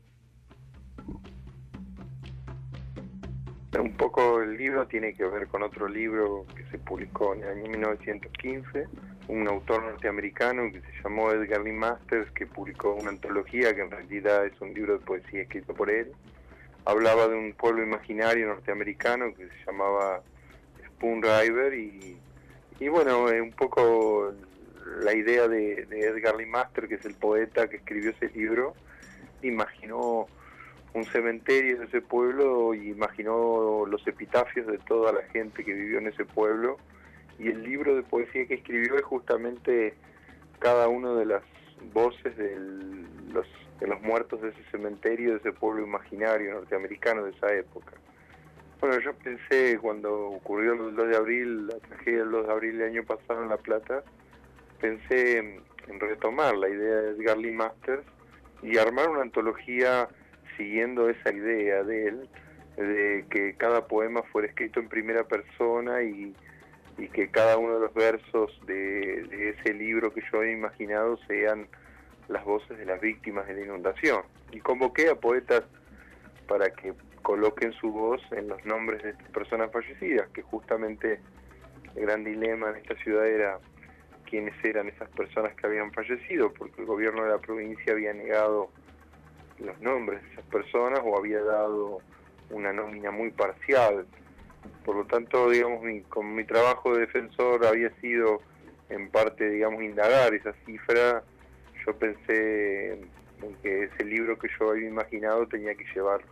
Un poco el libro tiene que ver con otro libro que se publicó en el año mil novecientos quince, un autor norteamericano que se llamó Edgar Lee Masters, que publicó una antología que en realidad es un libro de poesía escrito por él. Hablaba de un pueblo imaginario norteamericano que se llamaba Spoon River y, y bueno, un poco la idea de, de Edgar Lee Masters, que es el poeta que escribió ese libro, imaginó un cementerio de ese pueblo y imaginó los epitafios de toda la gente que vivió en ese pueblo, y el libro de poesía que escribió es justamente cada una de las voces de los, de los muertos de ese cementerio, de ese pueblo imaginario norteamericano de esa época. Bueno, yo pensé cuando ocurrió el dos de abril, la tragedia del dos de abril del año pasado en La Plata, pensé en, en retomar la idea de Edgar Lee Masters y armar una antología siguiendo esa idea de él, de que cada poema fuera escrito en primera persona y, y que cada uno de los versos de, de ese libro que yo he imaginado sean las voces de las víctimas de la inundación. Y convoqué a poetas para que coloquen su voz en los nombres de estas personas fallecidas, que justamente el gran dilema en esta ciudad era quiénes eran esas personas que habían fallecido, porque el gobierno de la provincia había negado los nombres de esas personas o había dado una nómina muy parcial. Por lo tanto, digamos, mi, con mi trabajo de defensor había sido en parte, digamos, indagar esa cifra. Yo pensé en que ese libro que yo había imaginado tenía que llevar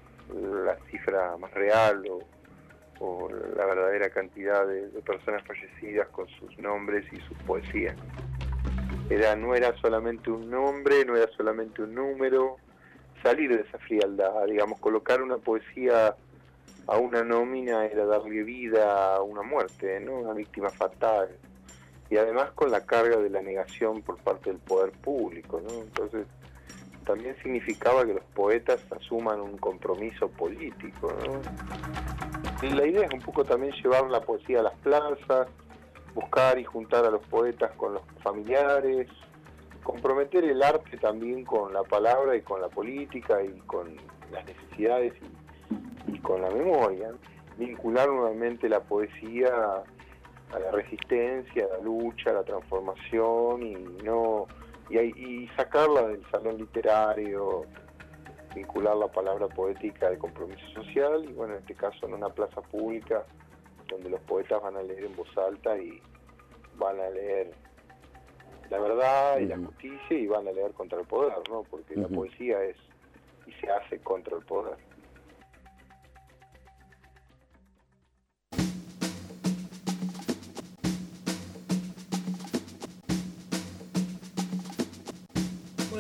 la cifra más real o, o la verdadera cantidad de, de personas fallecidas con sus nombres y sus poesías. Era, no era solamente un nombre, no era solamente un número, salir de esa frialdad, digamos, colocar una poesía a una nómina era darle vida a una muerte, ¿no? Una víctima fatal. Y además con la carga de la negación por parte del poder público, ¿no? Entonces, también significaba que los poetas asuman un compromiso político, ¿no? Y la idea es un poco también llevar la poesía a las plazas, buscar y juntar a los poetas con los familiares, comprometer el arte también con la palabra y con la política y con las necesidades y, y con la memoria, vincular nuevamente la poesía a la resistencia, a la lucha, a la transformación y no y, y sacarla del salón literario, vincular la palabra poética al compromiso social y bueno, en este caso en una plaza pública donde los poetas van a leer en voz alta y van a leer la verdad y uh-huh. la justicia y van a leer contra el poder, ¿no? Porque uh-huh. la poesía es y se hace contra el poder.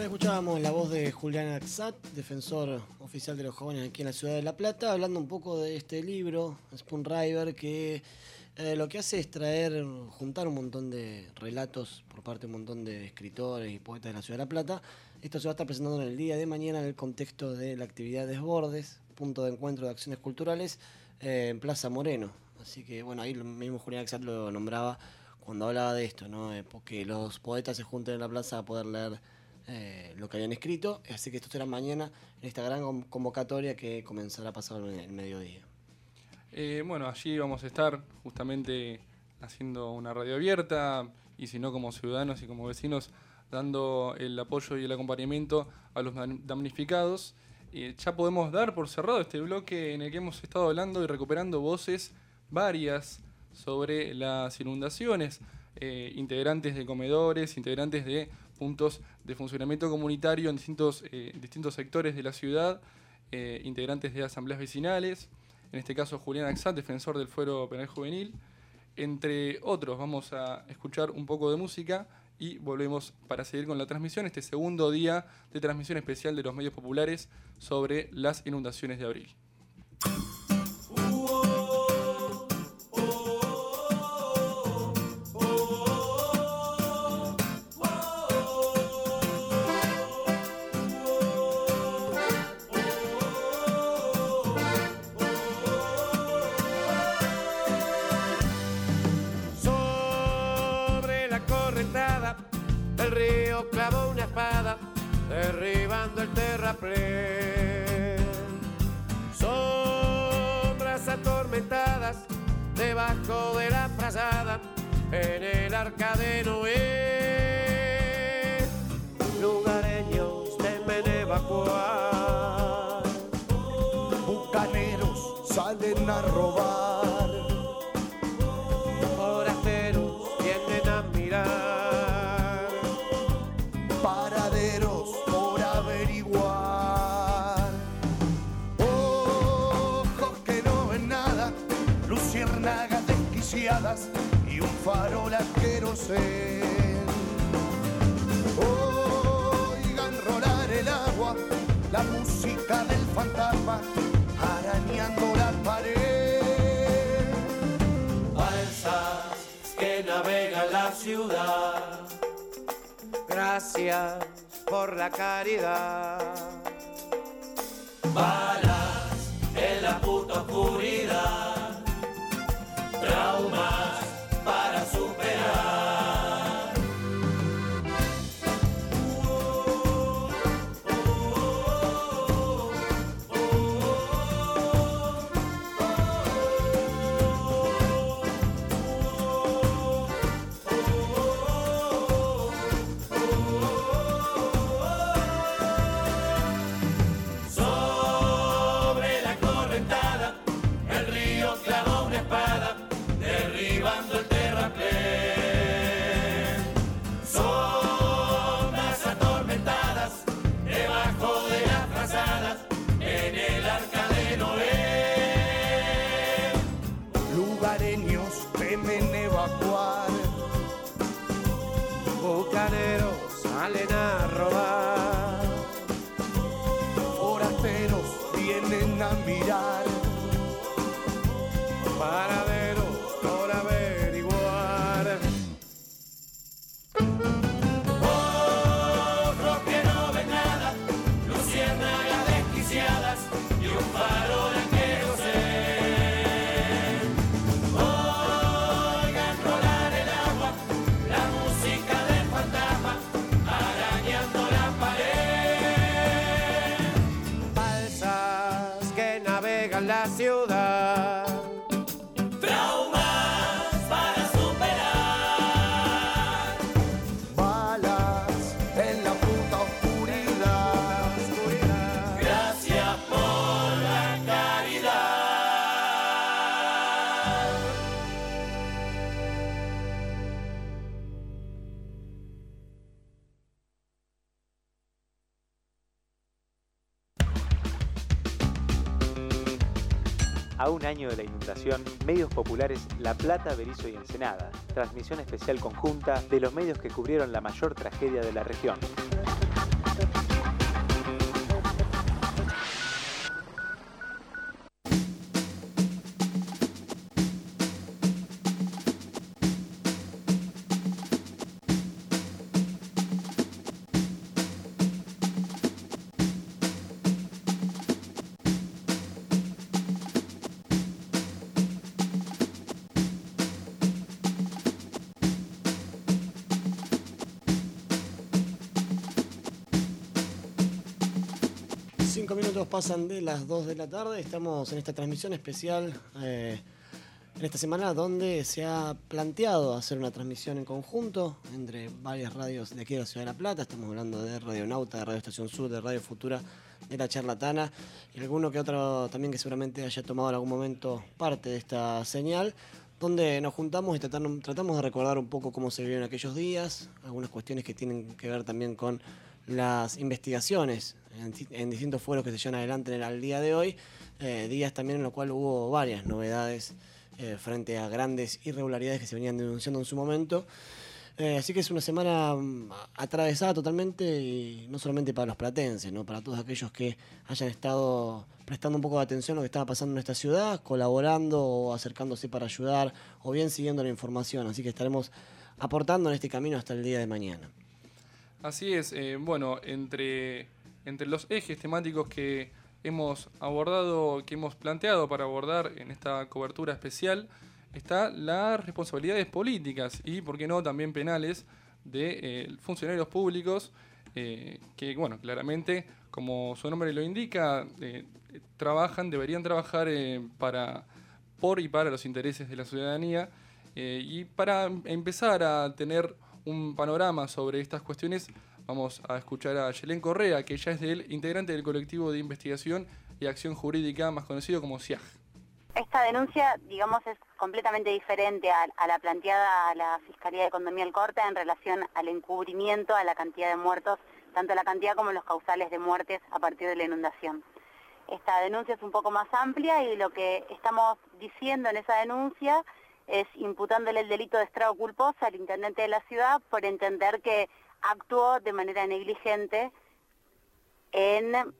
escuchábamos la voz de Julián Axat, defensor oficial de los jóvenes aquí en la ciudad de La Plata, hablando un poco de este libro, Spoon River, que eh, lo que hace es traer, juntar un montón de relatos por parte de un montón de escritores y poetas de la ciudad de La Plata. Esto se va a estar presentando en el día de mañana en el contexto de la actividad Desbordes, punto de encuentro de acciones culturales, eh, en Plaza Moreno. Así que, bueno, ahí el mismo Julián Axat lo nombraba cuando hablaba de esto, ¿no? Eh, porque los poetas se junten en la plaza a poder leer Eh, lo que habían escrito, así que esto será mañana en esta gran convocatoria que comenzará a pasar el, el mediodía. Eh, bueno, allí vamos a estar justamente haciendo una radio abierta y si no como ciudadanos y como vecinos dando el apoyo y el acompañamiento a los damnificados. Eh, ya podemos dar por cerrado este bloque en el que hemos estado hablando y recuperando voces varias sobre las inundaciones, eh, integrantes de comedores, integrantes de puntos de funcionamiento comunitario en distintos, eh, distintos sectores de la ciudad, eh, integrantes de asambleas vecinales, en este caso Julián Axat, defensor del Fuero Penal Juvenil, entre otros. Vamos a escuchar un poco de música y volvemos para seguir con la transmisión, este segundo día de transmisión especial de los medios populares sobre las inundaciones de abril. El río clavó una espada, derribando el terraplén. Sombras atormentadas, debajo de la frazada, en el arca de Noé. Lugareños temen evacuar, bucaneros salen a robar, forasteros vienen a mirar. Luciérnagas desquiciadas y un farol a querosén. Oigan rolar el agua, la música del fantasma arañando la pared. Balsas que navegan la ciudad, gracias por la caridad. Balas en la puta oscuridad, traumas para superar. Sobre la correntada, el río clavó una espada, derribando el terraplén. Sombras atormentadas, debajo de las frazadas, en el arca de Noé. Lugareños temen evacuar, bucaneros salen a robar, forasteros vienen a mirar, paraderos por averiguar. Ojos que no ven nada, luciérnagas desquiciadas y un farol a querosén. Oigan rolar el agua, la música del fantasma arañando la pared. Balsas que navegan la ciudad, traumas para superar. balas en la puta oscuridad. Gracias por la caridad. A un año de la inundación, medios populares La Plata, Berisso y Ensenada. Transmisión especial conjunta de los medios que cubrieron la mayor tragedia de la región. Cinco minutos pasan de las dos de la tarde. Estamos en esta transmisión especial eh, en esta semana donde se ha planteado hacer una transmisión en conjunto entre varias radios de aquí de la Ciudad de La Plata. Estamos hablando de Radio Nauta, de Radio Estación Sur, de Radio Futura, de La Charlatana y alguno que otro también que seguramente haya tomado en algún momento parte de esta señal, donde nos juntamos y tratamos, tratamos de recordar un poco cómo se vivieron aquellos días, algunas cuestiones que tienen que ver también con las investigaciones en, en distintos foros que se llevan adelante en el, al día de hoy, eh, días también en los cuales hubo varias novedades eh, frente a grandes irregularidades que se venían denunciando en su momento. Eh, así que es una semana um, atravesada totalmente, y no solamente para los platenses, ¿no? Para todos aquellos que hayan estado prestando un poco de atención a lo que estaba pasando en esta ciudad, colaborando o acercándose para ayudar, o bien siguiendo la información. Así que estaremos aportando en este camino hasta el día de mañana. Así es, eh, bueno, entre, entre los ejes temáticos que hemos abordado, que hemos planteado para abordar en esta cobertura especial, está las responsabilidades políticas y, por qué no, también penales de eh, funcionarios públicos eh, que, bueno, claramente, como su nombre lo indica, eh, trabajan, deberían trabajar eh, para, por y para los intereses de la ciudadanía eh, y para empezar a tener un panorama sobre estas cuestiones, vamos a escuchar a Yelén Correa, que ella es del integrante del colectivo de investigación y acción jurídica, más conocido como C I A G. Esta denuncia, digamos, es completamente diferente a, a la planteada a la Fiscalía de Economía del Corte en relación al encubrimiento, a la cantidad de muertos, tanto la cantidad como los causales de muertes a partir de la inundación. Esta denuncia es un poco más amplia y lo que estamos diciendo en esa denuncia es imputándole el delito de estrago culposo al intendente de la ciudad por entender que actuó de manera negligente en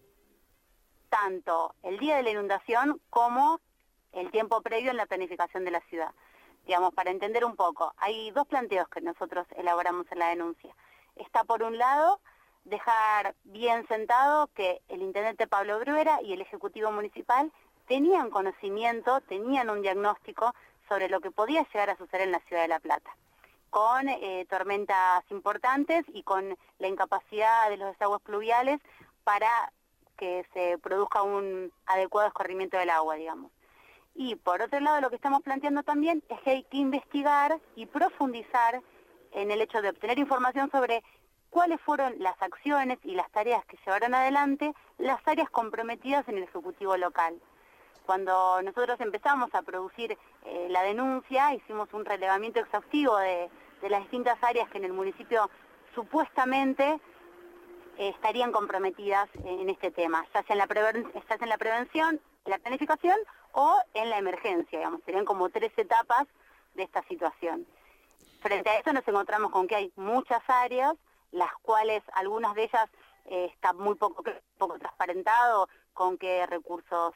tanto el día de la inundación como el tiempo previo en la planificación de la ciudad. Digamos, para entender un poco, hay dos planteos que nosotros elaboramos en la denuncia. Está, por un lado, dejar bien sentado que el intendente Pablo Bruera y el Ejecutivo Municipal tenían conocimiento, tenían un diagnóstico sobre lo que podía llegar a suceder en la Ciudad de La Plata, con eh, tormentas importantes y con la incapacidad de los desagües pluviales para que se produzca un adecuado escorrimiento del agua, digamos. Y por otro lado, lo que estamos planteando también es que hay que investigar y profundizar en el hecho de obtener información sobre cuáles fueron las acciones y las tareas que llevaron adelante las áreas comprometidas en el Ejecutivo local. Cuando nosotros empezamos a producir eh, la denuncia, hicimos un relevamiento exhaustivo de, de las distintas áreas que en el municipio supuestamente eh, estarían comprometidas en este tema, ya sea en la, preven- ya sea en la prevención, en la planificación o en la emergencia, digamos, serían como tres etapas de esta situación. Frente a eso nos encontramos con que hay muchas áreas, las cuales algunas de ellas eh, están muy poco, poco transparentado, con qué recursos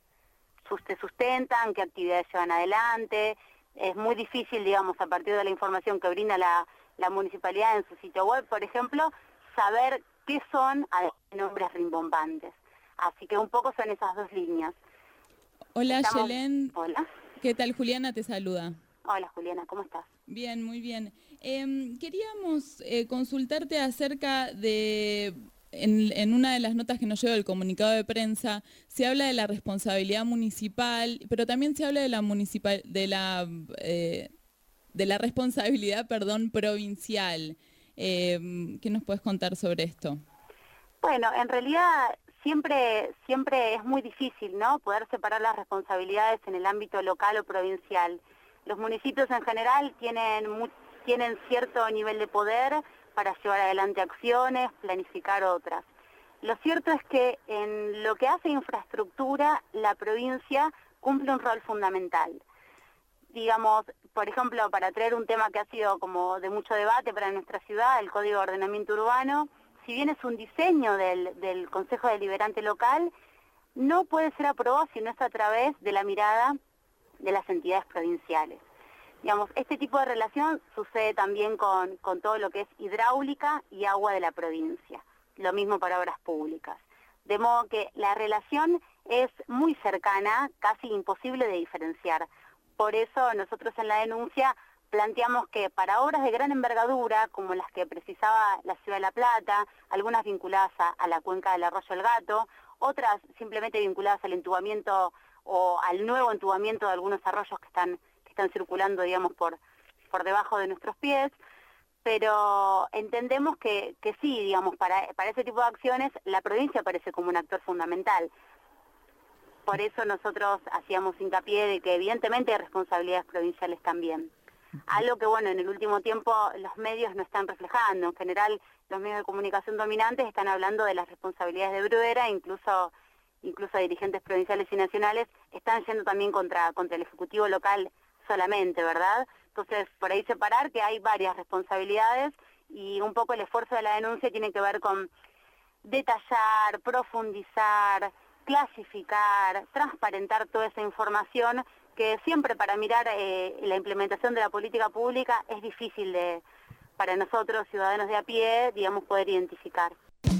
se sustentan, qué actividades llevan adelante. Es muy difícil, digamos, a partir de la información que brinda la, la municipalidad en su sitio web, por ejemplo, saber qué son nombres rimbombantes. Así que un poco son esas dos líneas. Hola, Estamos... Yelén. Hola. ¿Qué tal? Juliana te saluda. Hola, Juliana, ¿cómo estás? Bien, muy bien. Eh, queríamos eh, consultarte acerca de... En, en una de las notas que nos llegó el comunicado de prensa, se habla de la responsabilidad municipal, pero también se habla de la municipal, de la eh, de la responsabilidad, perdón, provincial. Eh, ¿Qué nos puedes contar sobre esto? Bueno, en realidad siempre siempre es muy difícil, ¿no?, poder separar las responsabilidades en el ámbito local o provincial. Los municipios en general tienen mu- tienen cierto nivel de poder para llevar adelante acciones, planificar otras. Lo cierto es que en lo que hace infraestructura, la provincia cumple un rol fundamental. Digamos, por ejemplo, para traer un tema que ha sido como de mucho debate para nuestra ciudad, el Código de Ordenamiento Urbano, si bien es un diseño del, del Consejo Deliberante local, no puede ser aprobado si no es a través de la mirada de las entidades provinciales. Digamos, este tipo de relación sucede también con, con todo lo que es hidráulica y agua de la provincia. Lo mismo para obras públicas. De modo que la relación es muy cercana, casi imposible de diferenciar. Por eso nosotros en la denuncia planteamos que para obras de gran envergadura, como las que precisaba la Ciudad de La Plata, algunas vinculadas a, a la cuenca del Arroyo El Gato, otras simplemente vinculadas al entubamiento o al nuevo entubamiento de algunos arroyos que están, que están circulando, digamos, por, por debajo de nuestros pies. Pero entendemos que, que sí, digamos, para, para ese tipo de acciones la provincia aparece como un actor fundamental. Por eso nosotros hacíamos hincapié de que evidentemente hay responsabilidades provinciales también. Algo que, bueno, en el último tiempo los medios no están reflejando. En general, los medios de comunicación dominantes están hablando de las responsabilidades de Bruera, incluso incluso dirigentes provinciales y nacionales están yendo también contra, contra el Ejecutivo local solamente, ¿verdad? Entonces, por ahí separar que hay varias responsabilidades y un poco el esfuerzo de la denuncia tiene que ver con detallar, profundizar, clasificar, transparentar toda esa información que siempre para mirar eh, la implementación de la política pública es difícil de, para nosotros, ciudadanos de a pie, digamos, poder identificar.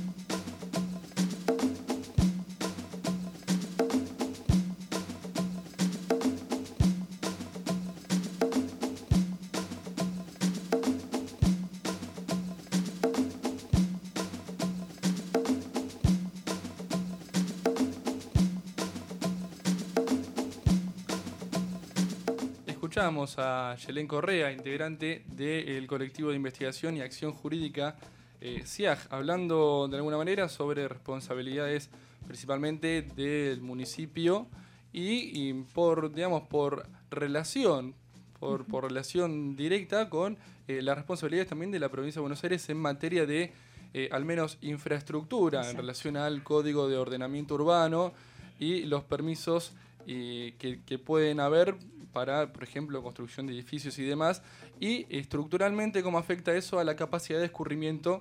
Escuchamos a Yelén Correa, integrante del colectivo de investigación y acción jurídica eh, C I A G, hablando de alguna manera sobre responsabilidades principalmente del municipio y, y por, digamos, por relación, por, por relación directa con eh, las responsabilidades también de la provincia de Buenos Aires en materia de eh, al menos infraestructura. Exacto. En relación al Código de Ordenamiento Urbano y los permisos eh, que, que pueden haber para, por ejemplo, construcción de edificios y demás, y estructuralmente cómo afecta eso a la capacidad de escurrimiento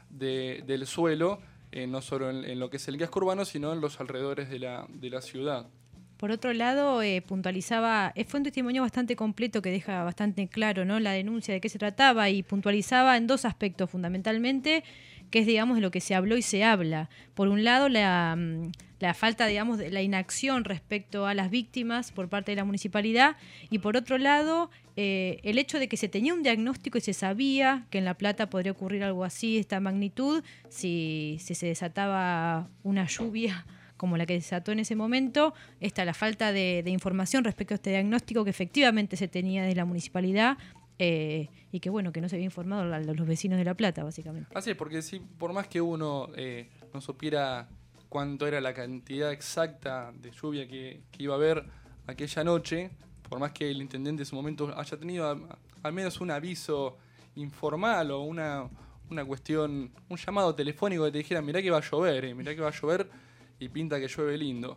de, del suelo, eh, no solo en, en lo que es el casco urbano, sino en los alrededores de la, de la ciudad. Por otro lado, eh, puntualizaba, eh, fue un testimonio bastante completo que deja bastante claro, ¿no?, la denuncia de qué se trataba, y puntualizaba en dos aspectos fundamentalmente, que es, digamos, de lo que se habló y se habla. Por un lado, la, la falta, digamos, de la inacción respecto a las víctimas por parte de la municipalidad, y por otro lado, eh, el hecho de que se tenía un diagnóstico y se sabía que en La Plata podría ocurrir algo así, esta magnitud, si, si se desataba una lluvia como la que desató en ese momento. Está la falta de, de información respecto a este diagnóstico que efectivamente se tenía de la municipalidad, eh, y que bueno, que no se había informado a los vecinos de La Plata, básicamente. Así es, porque si por más que uno eh, no supiera cuánto era la cantidad exacta de lluvia que, que iba a haber aquella noche, por más que el intendente en su momento haya tenido a, a, al menos un aviso informal o una, una cuestión, un llamado telefónico que te dijera, mirá que va a llover, eh, mirá que va a llover y pinta que llueve lindo.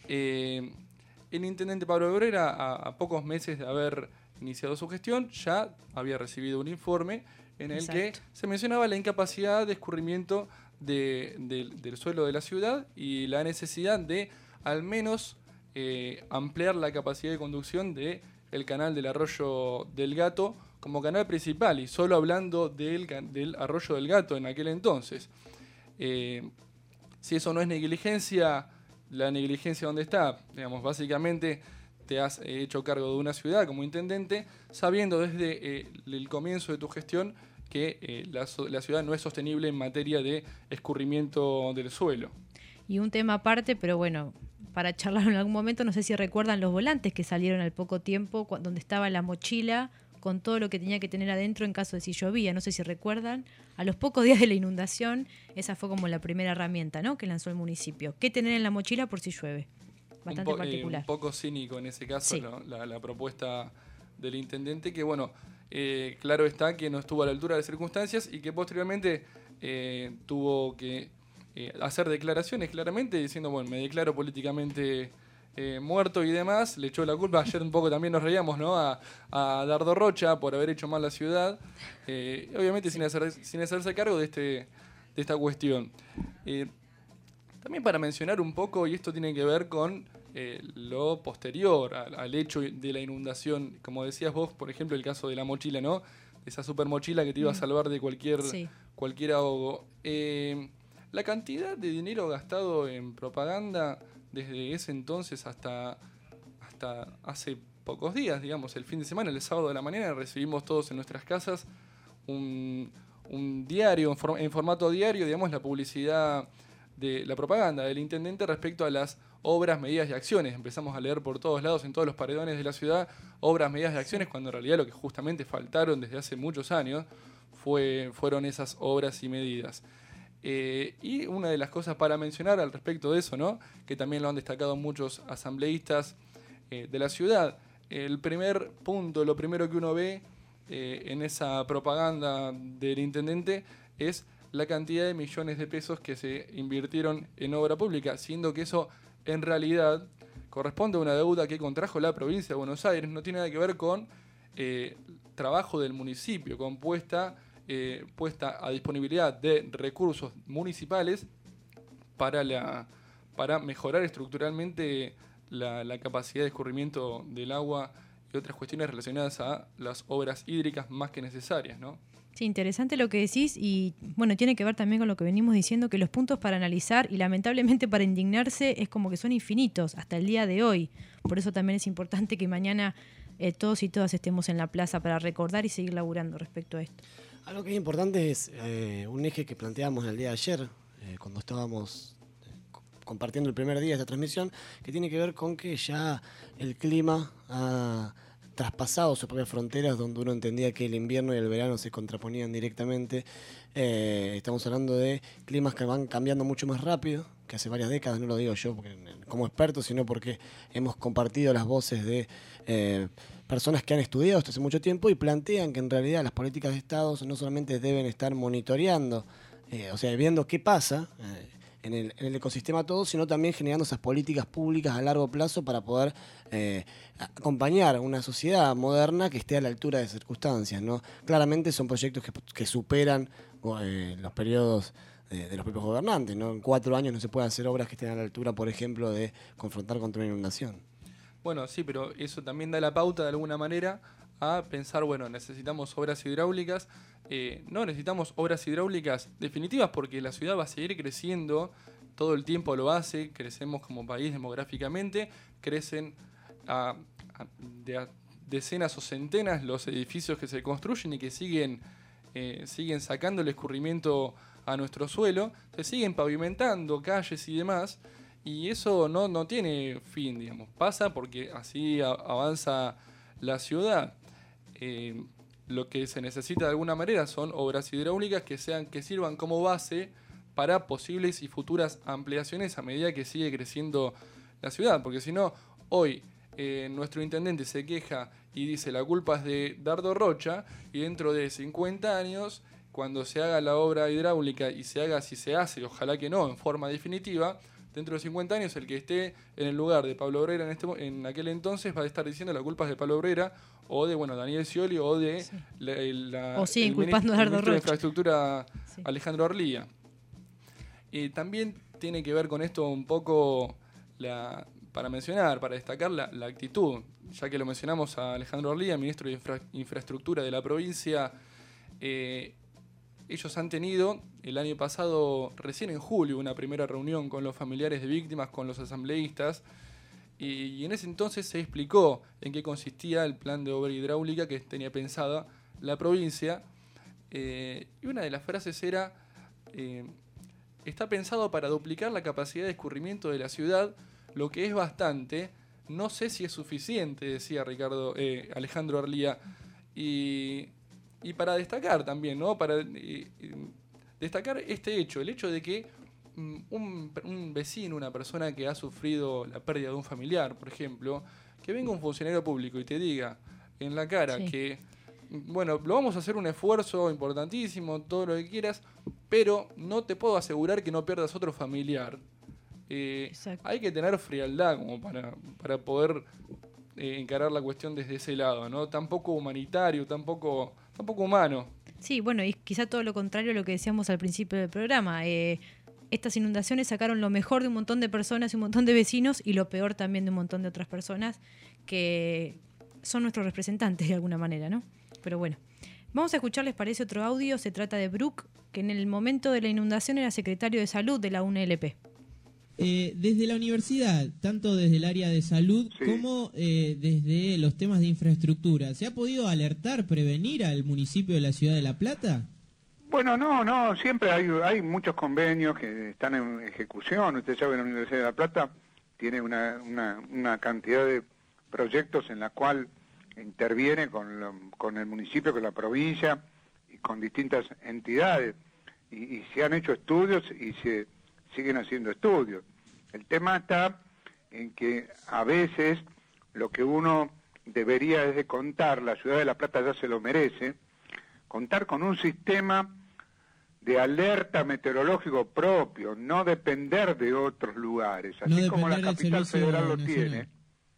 Eh, el intendente Pablo Bruera, a, a pocos meses de haber iniciado su gestión, ya había recibido un informe en el Exacto. que se mencionaba la incapacidad de escurrimiento de, de, del suelo de la ciudad y la necesidad de al menos eh, ampliar la capacidad de conducción del canal del Arroyo del Gato como canal principal, y solo hablando del, del Arroyo del Gato en aquel entonces. Eh, si eso no es negligencia, la negligencia ¿dónde está? Digamos, básicamente te has hecho cargo de una ciudad como intendente, sabiendo desde eh, el comienzo de tu gestión que eh, la, la ciudad no es sostenible en materia de escurrimiento del suelo. Y un tema aparte, pero bueno, para charlarlo en algún momento, no sé si recuerdan los volantes que salieron al poco tiempo, cuando, donde estaba la mochila con todo lo que tenía que tener adentro en caso de si llovía, no sé si recuerdan. A los pocos días de la inundación, esa fue como la primera herramienta, ¿no?, que lanzó el municipio. ¿Qué tener en la mochila por si llueve? Bastante un po- particular. Eh, un poco cínico en ese caso, sí. la, la, la propuesta del intendente, que bueno, eh, claro está que no estuvo a la altura de las circunstancias y que posteriormente eh, tuvo que eh, hacer declaraciones claramente diciendo, bueno, me declaro políticamente eh, muerto y demás. Le echó la culpa, ayer un poco también nos reíamos, ¿no?, a, a Dardo Rocha por haber hecho mal la ciudad, eh, obviamente sí. sin, hacer, sin hacerse cargo de, este, de esta cuestión. Eh, También para mencionar un poco, y esto tiene que ver con eh, lo posterior al, al hecho de la inundación, como decías vos, por ejemplo, el caso de la mochila, ¿no?, esa super mochila que te iba a salvar de cualquier, sí. cualquier ahogo. Eh, la cantidad de dinero gastado en propaganda desde ese entonces hasta, hasta hace pocos días, digamos, el fin de semana, el sábado de la mañana, recibimos todos en nuestras casas un, un diario, en formato diario, digamos, la publicidad de la propaganda del intendente respecto a las obras, medidas y acciones. Empezamos a leer por todos lados, en todos los paredones de la ciudad, obras, medidas y acciones, cuando en realidad lo que justamente faltaron desde hace muchos años fue, fueron esas obras y medidas. Eh, y una de las cosas para mencionar al respecto de eso, ¿no?, que también lo han destacado muchos asambleístas eh, de la ciudad, el primer punto, lo primero que uno ve eh, en esa propaganda del intendente es la cantidad de millones de pesos que se invirtieron en obra pública, siendo que eso en realidad corresponde a una deuda que contrajo la provincia de Buenos Aires, no tiene nada que ver con eh, trabajo del municipio, con puesta Eh, puesta a disponibilidad de recursos municipales para, la, para mejorar estructuralmente la, la capacidad de escurrimiento del agua y otras cuestiones relacionadas a las obras hídricas más que necesarias, ¿no? Sí, interesante lo que decís y bueno, tiene que ver también con lo que venimos diciendo, que los puntos para analizar y lamentablemente para indignarse es como que son infinitos hasta el día de hoy. Por eso también es importante que mañana eh, todos y todas estemos en la plaza para recordar y seguir laburando respecto a esto. Algo que es importante es eh, un eje que planteamos el día de ayer, eh, cuando estábamos eh, compartiendo el primer día de esta transmisión, que tiene que ver con que ya el clima ha traspasado sus propias fronteras, donde uno entendía que el invierno y el verano se contraponían directamente. Eh, estamos hablando de climas que van cambiando mucho más rápido, que hace varias décadas, no lo digo yo porque, como experto, sino porque hemos compartido las voces de Eh, personas que han estudiado esto hace mucho tiempo y plantean que en realidad las políticas de Estado no solamente deben estar monitoreando, eh, o sea, viendo qué pasa eh, en, el, en el ecosistema todo, sino también generando esas políticas públicas a largo plazo para poder eh, acompañar a una sociedad moderna que esté a la altura de circunstancias, ¿no? Claramente son proyectos que, que superan eh, los periodos de, de los propios gobernantes, ¿no? En cuatro años no se pueden hacer obras que estén a la altura, por ejemplo, de confrontar contra una inundación. Bueno, sí, pero eso también da la pauta de alguna manera a pensar, bueno, necesitamos obras hidráulicas, eh, no necesitamos obras hidráulicas definitivas porque la ciudad va a seguir creciendo, todo el tiempo lo hace, crecemos como país demográficamente, crecen a, a, de a decenas o centenas los edificios que se construyen y que siguen, eh, siguen sacando el escurrimiento a nuestro suelo, se siguen pavimentando calles y demás. Y eso no, no tiene fin, digamos. Pasa porque así a, avanza la ciudad. Eh, lo que se necesita de alguna manera son obras hidráulicas que sean que sirvan como base para posibles y futuras ampliaciones a medida que sigue creciendo la ciudad. Porque si no, hoy eh, nuestro intendente se queja y dice la culpa es de Dardo Rocha y dentro de cincuenta años, cuando se haga la obra hidráulica y se haga, si se hace, ojalá que no, en forma definitiva, dentro de cincuenta años, el que esté en el lugar de Pablo Obrera en, este, en aquel entonces va a estar diciendo la culpa es de Pablo Obrera o de bueno Daniel Scioli o de sí. la, la, o sí, el, inculpando ministro, a el ministro de Rocha. Infraestructura Sí. Alejandro Arlía. Y también tiene que ver con esto un poco, la, para mencionar, para destacar la, la actitud, ya que lo mencionamos a Alejandro Arlía, ministro de Infra, Infraestructura de la provincia. Eh, Ellos han tenido el año pasado, recién en julio, una primera reunión con los familiares de víctimas, con los asambleístas, y, y en ese entonces se explicó en qué consistía el plan de obra hidráulica que tenía pensada la provincia, eh, y una de las frases era, eh, está pensado para duplicar la capacidad de escurrimiento de la ciudad, lo que es bastante, no sé si es suficiente, decía Ricardo eh, Alejandro Arlía, y... Y para destacar también, ¿no? Para eh, destacar este hecho, el hecho de que um, un, un vecino, una persona que ha sufrido la pérdida de un familiar, por ejemplo, que venga un funcionario público y te diga en la cara sí. que, bueno, lo vamos a hacer un esfuerzo importantísimo, todo lo que quieras, pero no te puedo asegurar que no pierdas otro familiar. Eh, hay que tener frialdad como para, para poder eh, encarar la cuestión desde ese lado, ¿no? Tampoco humanitario, tampoco... Tampoco humano. Sí, bueno, y quizá todo lo contrario a lo que decíamos al principio del programa. Eh, estas inundaciones sacaron lo mejor de un montón de personas y un montón de vecinos y lo peor también de un montón de otras personas que son nuestros representantes de alguna manera, ¿no? Pero bueno, vamos a escuchar, ¿les parece otro audio? Se trata de Brook, que en el momento de la inundación era secretario de Salud de la U N L P. Eh, desde la universidad, tanto desde el área de salud sí. como eh, desde los temas de infraestructura, ¿se ha podido alertar, prevenir al municipio de la ciudad de La Plata? Bueno, no, no, siempre hay, hay muchos convenios que están en ejecución. Usted sabe, la Universidad de La Plata tiene una, una, una cantidad de proyectos en la cual interviene con, lo, con el municipio, con la provincia y con distintas entidades. Y, y se han hecho estudios y se siguen haciendo estudios. El tema está en que a veces lo que uno debería es de contar, la Ciudad de La Plata ya se lo merece, contar con un sistema de alerta meteorológico propio, no depender de otros lugares, así No como la depender del capital Servicio federal lo Nacional. tiene.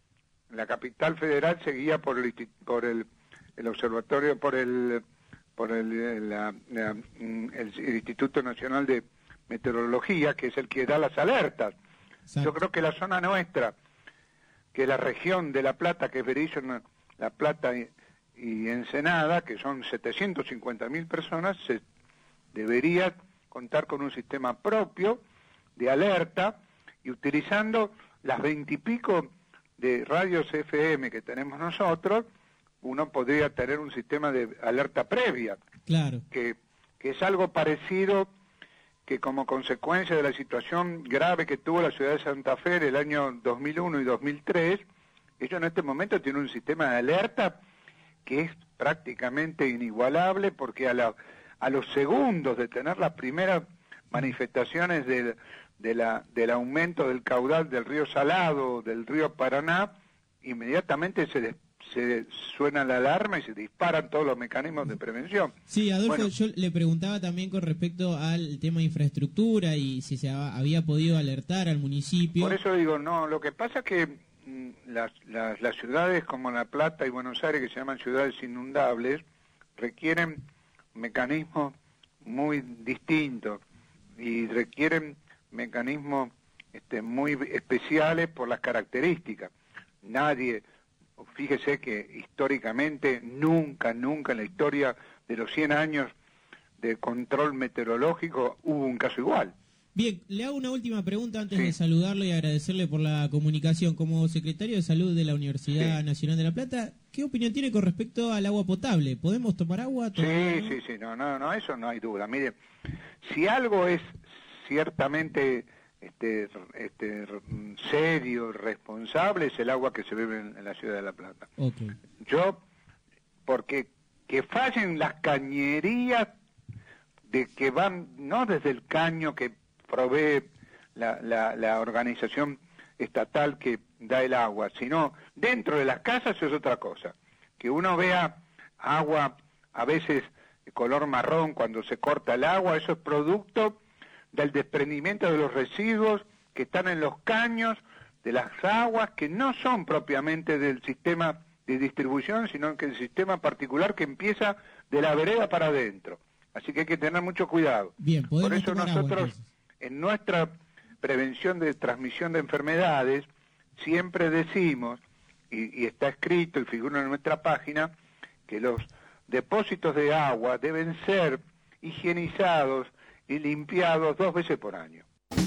La capital federal se guía por el insti- por el, el observatorio, por el por el, la- la- mm, el, el Instituto Nacional de Meteorología, que es el que da las alertas. Yo creo que la zona nuestra, que la región de La Plata, que es Berisso, La Plata y, y Ensenada, que son setecientos cincuenta mil personas, se debería contar con un sistema propio de alerta y utilizando las veintipico de radios F M que tenemos nosotros, uno podría tener un sistema de alerta previa, Claro. que, que es algo parecido que como consecuencia de la situación grave que tuvo la ciudad de Santa Fe en el año dos mil uno y dos mil tres, ellos en este momento tienen un sistema de alerta que es prácticamente inigualable, porque a, la, a los segundos de tener las primeras manifestaciones del, de la, del aumento del caudal del río Salado, del río Paraná, inmediatamente se, des, se suena la alarma y se disparan todos los mecanismos de prevención. Sí, Adolfo, Bueno, yo le preguntaba también con respecto al tema de infraestructura y si se ha- había podido alertar al municipio. por eso digo, no, lo que pasa es que mm, las, las, las ciudades como La Plata y Buenos Aires, que se llaman ciudades inundables, requieren mecanismos muy distintos y requieren mecanismos este, muy especiales por las características. Nadie, fíjese que históricamente, nunca, nunca en la historia de los cien años de control meteorológico hubo un caso igual. Bien, le hago una última pregunta antes Sí. de saludarlo y agradecerle por la comunicación. Como secretario de Salud de la Universidad Sí. Nacional de La Plata, ¿qué opinión tiene con respecto al agua potable? ¿Podemos tomar agua? Sí, ¿Tomar- sí, sí, no, no, no, eso no hay duda. Mire, si algo es ciertamente este, este, mm, serio, responsable, es el agua que se bebe en, en la ciudad de La Plata. Ok. Yo, porque que fallen las cañerías de que van, no desde el caño que provee la, la, la organización estatal que da el agua, sino dentro de las casas es otra cosa. Que uno vea agua a veces de color marrón cuando se corta el agua, eso es producto del desprendimiento de los residuos que están en los caños, de las aguas que no son propiamente del sistema de distribución, sino que el sistema particular que empieza de la vereda para adentro. Así que hay que tener mucho cuidado. Bien, Por podemos eso tomar agua, nosotros, entonces. en nuestra prevención de transmisión de enfermedades, siempre decimos, y, y está escrito y figura en nuestra página, que los depósitos de agua deben ser higienizados y limpiados dos veces por año.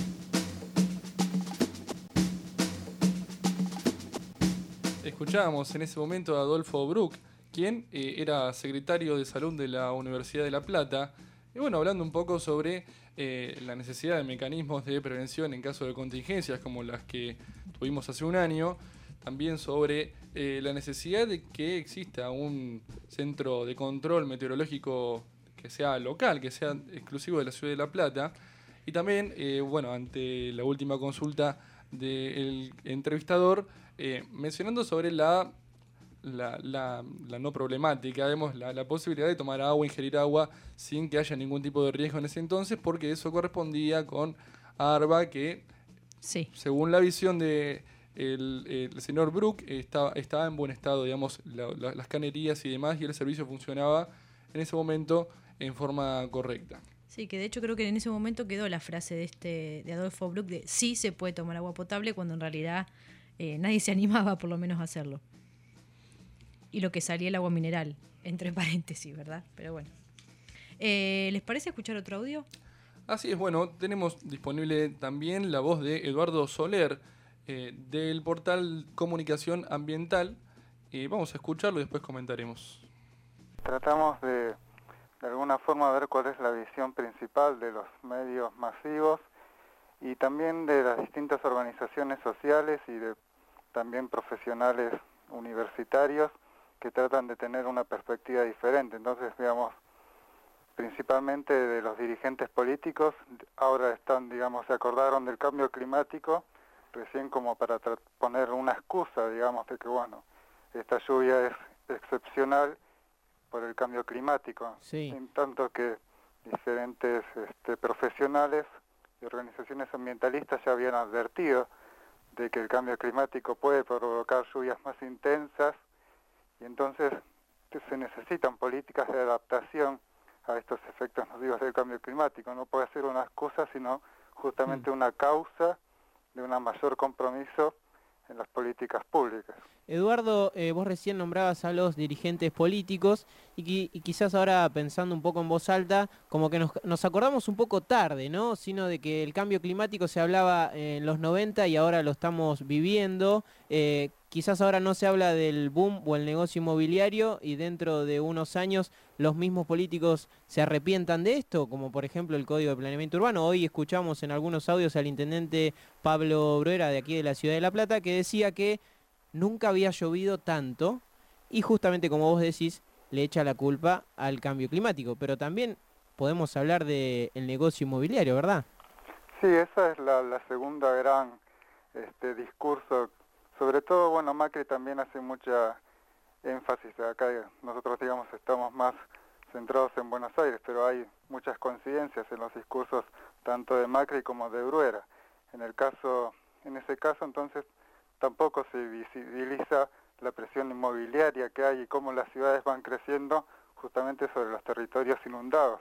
Escuchábamos en ese momento a Adolfo Bruck, quien eh, era secretario de Salud de la Universidad de La Plata, y bueno, hablando un poco sobre eh, la necesidad de mecanismos de prevención en caso de contingencias como las que tuvimos hace un año, también sobre eh, la necesidad de que exista un centro de control meteorológico que sea local, que sea exclusivo de la ciudad de La Plata, y también, eh, bueno, ante la última consulta del entrevistador, eh, mencionando sobre la, la, la, la no problemática, vemos la, la posibilidad de tomar agua, ingerir agua sin que haya ningún tipo de riesgo en ese entonces, porque eso correspondía con ARBA, que sí. según la visión de el, el señor Bruck, estaba, estaba en buen estado, digamos, la, la, las canerías y demás, y el servicio funcionaba en ese momento en forma correcta. Sí, que de hecho creo que en ese momento quedó la frase de este de Adolfo Bruck de sí se puede tomar agua potable, cuando en realidad eh, nadie se animaba por lo menos a hacerlo. Y lo que salía el agua mineral, entre paréntesis, ¿verdad? Pero bueno. Eh, ¿Les parece escuchar otro audio? Así es, bueno, tenemos disponible también la voz de Eduardo Soler, eh, del portal Comunicación Ambiental. Eh, vamos a escucharlo y después comentaremos. Tratamos de, de alguna forma ver cuál es la visión principal de los medios masivos y también de las distintas organizaciones sociales y de también profesionales universitarios que tratan de tener una perspectiva diferente. Entonces, digamos, principalmente de los dirigentes políticos, ahora están, digamos, se acordaron del cambio climático, recién como para poner una excusa, digamos, de que, bueno, esta lluvia es excepcional por el cambio climático, sí. En tanto que diferentes este, profesionales y organizaciones ambientalistas ya habían advertido de que el cambio climático puede provocar lluvias más intensas y entonces se necesitan políticas de adaptación a estos efectos nocivos del cambio climático. No puede ser una excusa, sino justamente mm. una causa de un mayor compromiso en las políticas públicas. Eduardo, eh, vos recién nombrabas a los dirigentes políticos y, qui y quizás ahora pensando un poco en voz alta, como que nos, nos acordamos un poco tarde, ¿no? Sino de que el cambio climático se hablaba en los noventa y ahora lo estamos viviendo. Eh, quizás ahora no se habla del boom o el negocio inmobiliario y dentro de unos años los mismos políticos se arrepientan de esto, como por ejemplo el Código de Planeamiento Urbano. Hoy escuchamos en algunos audios al intendente Pablo Bruera de aquí de la Ciudad de La Plata que decía que nunca había llovido tanto y justamente como vos decís, le echa la culpa al cambio climático, pero también podemos hablar del negocio inmobiliario, ¿verdad? Sí, esa es la, la segunda gran este, discurso. Sobre todo, bueno, Macri también hace mucha énfasis. Acá nosotros, digamos, estamos más centrados en Buenos Aires, pero hay muchas coincidencias en los discursos tanto de Macri como de Bruera. En el caso, en ese caso, entonces, tampoco se visibiliza la presión inmobiliaria que hay y cómo las ciudades van creciendo justamente sobre los territorios inundados.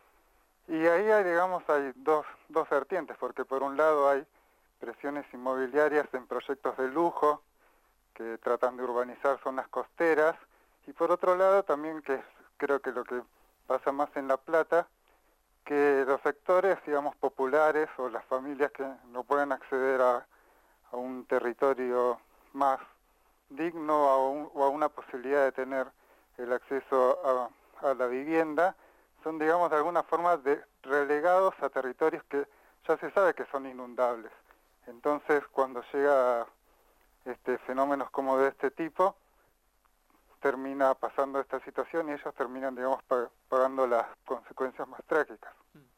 Y ahí hay, digamos, hay dos, dos vertientes, porque por un lado hay presiones inmobiliarias en proyectos de lujo que tratan de urbanizar zonas costeras y por otro lado también, que es, creo que lo que pasa más en La Plata, que los sectores, digamos, populares o las familias que no pueden acceder a a un territorio más digno a un, o a una posibilidad de tener el acceso a, a la vivienda, son, digamos, de alguna forma de, relegados a territorios que ya se sabe que son inundables. Entonces, cuando llega este fenómenos como de este tipo, termina pasando esta situación y ellos terminan, digamos, pagando las consecuencias más trágicas.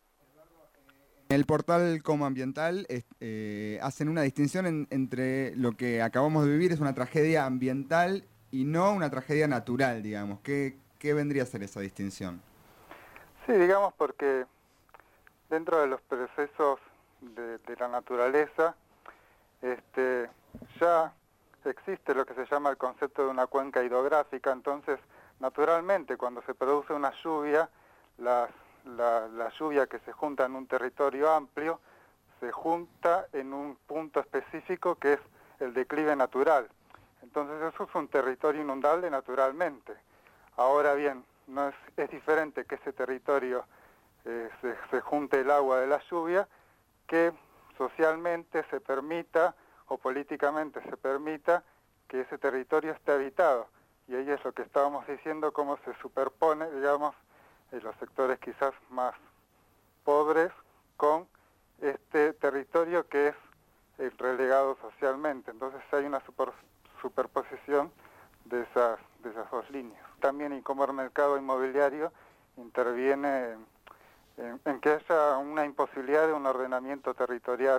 En el portal Como Ambiental eh, hacen una distinción en, entre lo que acabamos de vivir es una tragedia ambiental y no una tragedia natural, digamos. ¿Qué, qué vendría a ser esa distinción? Sí, digamos, porque dentro de los procesos de, de la naturaleza este, ya existe lo que se llama el concepto de una cuenca hidrográfica. Entonces, naturalmente, cuando se produce una lluvia, las La, la lluvia que se junta en un territorio amplio se junta en un punto específico que es el declive natural. Entonces eso es un territorio inundable naturalmente. Ahora bien, no es, es diferente que ese territorio eh, se, se junte el agua de la lluvia, que socialmente se permita o políticamente se permita que ese territorio esté habitado. Y ahí es lo que estábamos diciendo, cómo se superpone, digamos, en los sectores quizás más pobres con este territorio que es eh, relegado socialmente. Entonces hay una super, superposición de esas, de esas dos líneas. También y como el mercado inmobiliario interviene en, en, en que haya una imposibilidad de un ordenamiento territorial.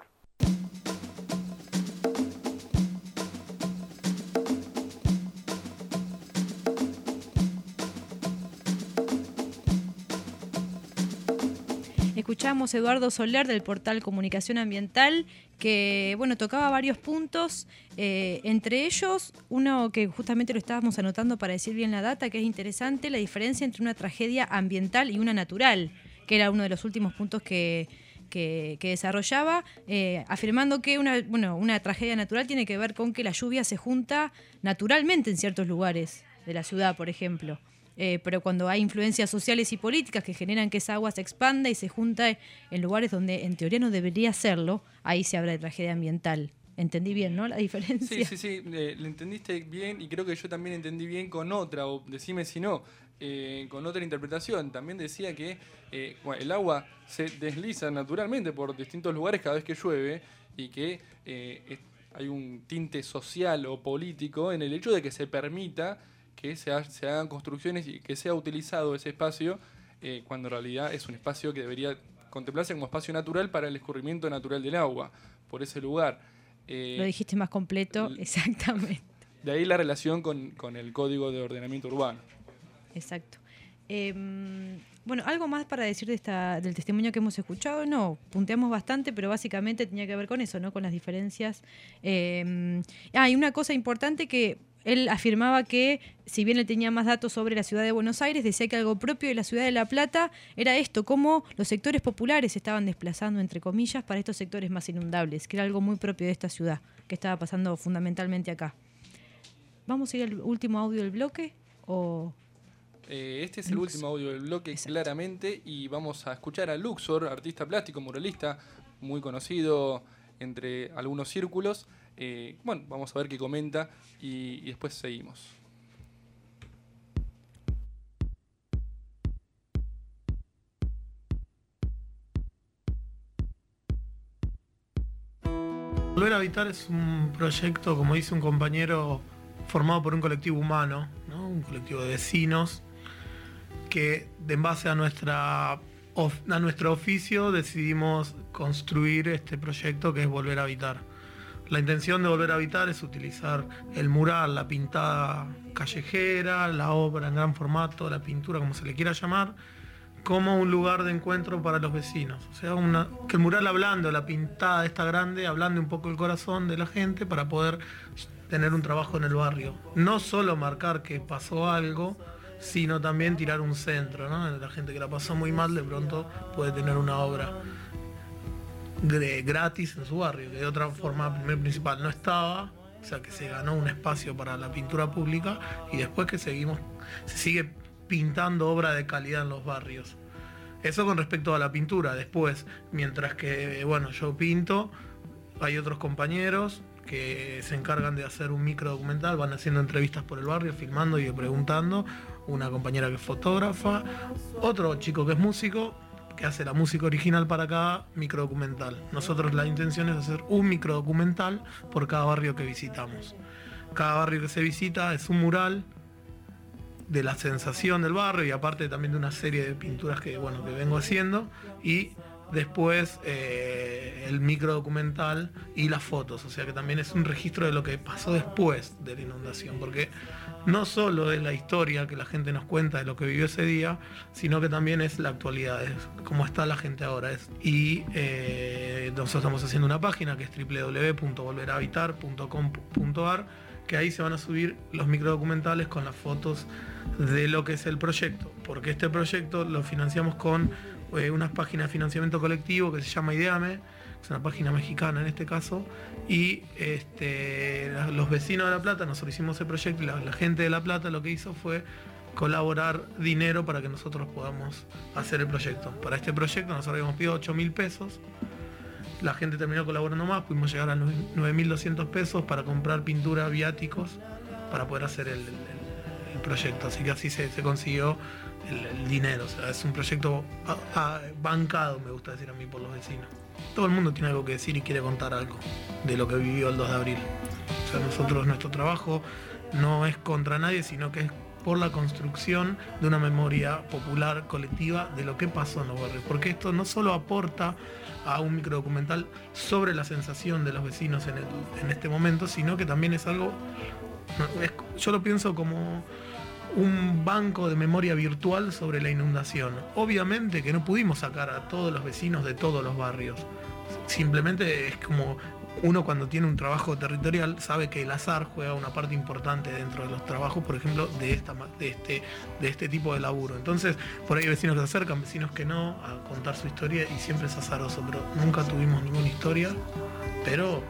Escuchamos a Eduardo Soler del portal Comunicación Ambiental que bueno tocaba varios puntos, eh, entre ellos uno que justamente lo estábamos anotando para decir bien la data, que es interesante, la diferencia entre una tragedia ambiental y una natural, que era uno de los últimos puntos que, que, que desarrollaba, eh, afirmando que una, bueno, una tragedia natural tiene que ver con que la lluvia se junta naturalmente en ciertos lugares de la ciudad, por ejemplo. Eh, pero cuando hay influencias sociales y políticas que generan que esa agua se expanda y se junta en lugares donde en teoría no debería hacerlo, ahí se habla de tragedia ambiental. Entendí bien, ¿no? La diferencia. Sí, sí, sí, eh, lo entendiste bien y creo que yo también entendí bien con otra, o decime si no. eh, con otra interpretación. También decía que eh, bueno, el agua se desliza naturalmente por distintos lugares cada vez que llueve y que eh, es, hay un tinte social o político en el hecho de que se permita que se, ha, se hagan construcciones y que sea utilizado ese espacio eh, cuando en realidad es un espacio que debería contemplarse como espacio natural para el escurrimiento natural del agua por ese lugar. Eh, Lo dijiste más completo, exactamente. De ahí la relación con, con el Código de Ordenamiento Urbano. Exacto. Eh, bueno, ¿algo más para decir de esta, del testimonio que hemos escuchado? No, punteamos bastante, pero básicamente tenía que ver con eso, ¿no? Con las diferencias. Eh, ah, y una cosa importante que él afirmaba que, si bien él tenía más datos sobre la ciudad de Buenos Aires, decía que algo propio de la ciudad de La Plata era esto, cómo los sectores populares se estaban desplazando, entre comillas, para estos sectores más inundables, que era algo muy propio de esta ciudad, que estaba pasando fundamentalmente acá. ¿Vamos a ir al último audio del bloque? ¿O...? Eh, este es el último audio del bloque, exacto, claramente, y vamos a escuchar a Luxor, artista plástico, muralista, muy conocido entre algunos círculos. Eh, bueno, vamos a ver qué comenta y, y después seguimos. Volver a Habitar es un proyecto, como dice un compañero, formado por un colectivo humano, ¿no? Un colectivo de vecinos que, en base a, nuestra, a nuestro oficio, decidimos construir este proyecto que es Volver a Habitar. La intención de Volver a Habitar es utilizar el mural, la pintada callejera, la obra en gran formato, la pintura, como se le quiera llamar, como un lugar de encuentro para los vecinos. O sea, una, que el mural hablando, la pintada esta grande, hablando un poco el corazón de la gente para poder tener un trabajo en el barrio. No solo marcar que pasó algo, sino también tirar un centro, ¿no? La gente que la pasó muy mal de pronto puede tener una obra gratis en su barrio, que de otra forma principal no estaba, o sea que se ganó un espacio para la pintura pública y después que seguimos, se sigue pintando obra de calidad en los barrios. Eso con respecto a la pintura. Después, mientras que bueno, yo pinto, hay otros compañeros que se encargan de hacer un micro documental, van haciendo entrevistas por el barrio, filmando y preguntando, una compañera que es fotógrafa, otro chico que es músico, que hace la música original para cada microdocumental. Nosotros la intención es hacer un microdocumental por cada barrio que visitamos. Cada barrio que se visita es un mural de la sensación del barrio y aparte también de una serie de pinturas que, bueno, que vengo haciendo, y después eh, el microdocumental y las fotos, o sea que también es un registro de lo que pasó después de la inundación, porque no solo es la historia que la gente nos cuenta de lo que vivió ese día, sino que también es la actualidad, es cómo está la gente ahora. Es, y eh, nosotros estamos haciendo una página que es doble u doble u doble u punto volver a habitar punto com punto a r, que ahí se van a subir los microdocumentales con las fotos de lo que es el proyecto, porque este proyecto lo financiamos con eh, una página de financiamiento colectivo que se llama Ideame, es una página mexicana en este caso, y este, los vecinos de La Plata, nosotros hicimos ese proyecto y la, la gente de La Plata lo que hizo fue colaborar dinero para que nosotros podamos hacer el proyecto. Para este proyecto nosotros habíamos pedido ocho mil pesos, la gente terminó colaborando más, pudimos llegar a nueve mil doscientos pesos para comprar pintura, viáticos, para poder hacer el, el, el proyecto, así que así se, se consiguió el, el dinero. O sea, es un proyecto a, a, bancado, me gusta decir a mí, por los vecinos. Todo el mundo tiene algo que decir y quiere contar algo de lo que vivió el dos de abril. O sea, nosotros, nuestro trabajo no es contra nadie, sino que es por la construcción de una memoria popular, colectiva, de lo que pasó en los barrios. Porque esto no solo aporta a un microdocumental sobre la sensación de los vecinos en, el, en este momento, sino que también es algo, es, yo lo pienso como un banco de memoria virtual sobre la inundación. Obviamente que no pudimos sacar a todos los vecinos de todos los barrios. Simplemente es como uno cuando tiene un trabajo territorial sabe que el azar juega una parte importante dentro de los trabajos, por ejemplo, de, esta, de, este, de este tipo de laburo. Entonces, por ahí hay vecinos que se acercan, vecinos que no, a contar su historia y siempre es azaroso, pero nunca tuvimos ninguna historia, pero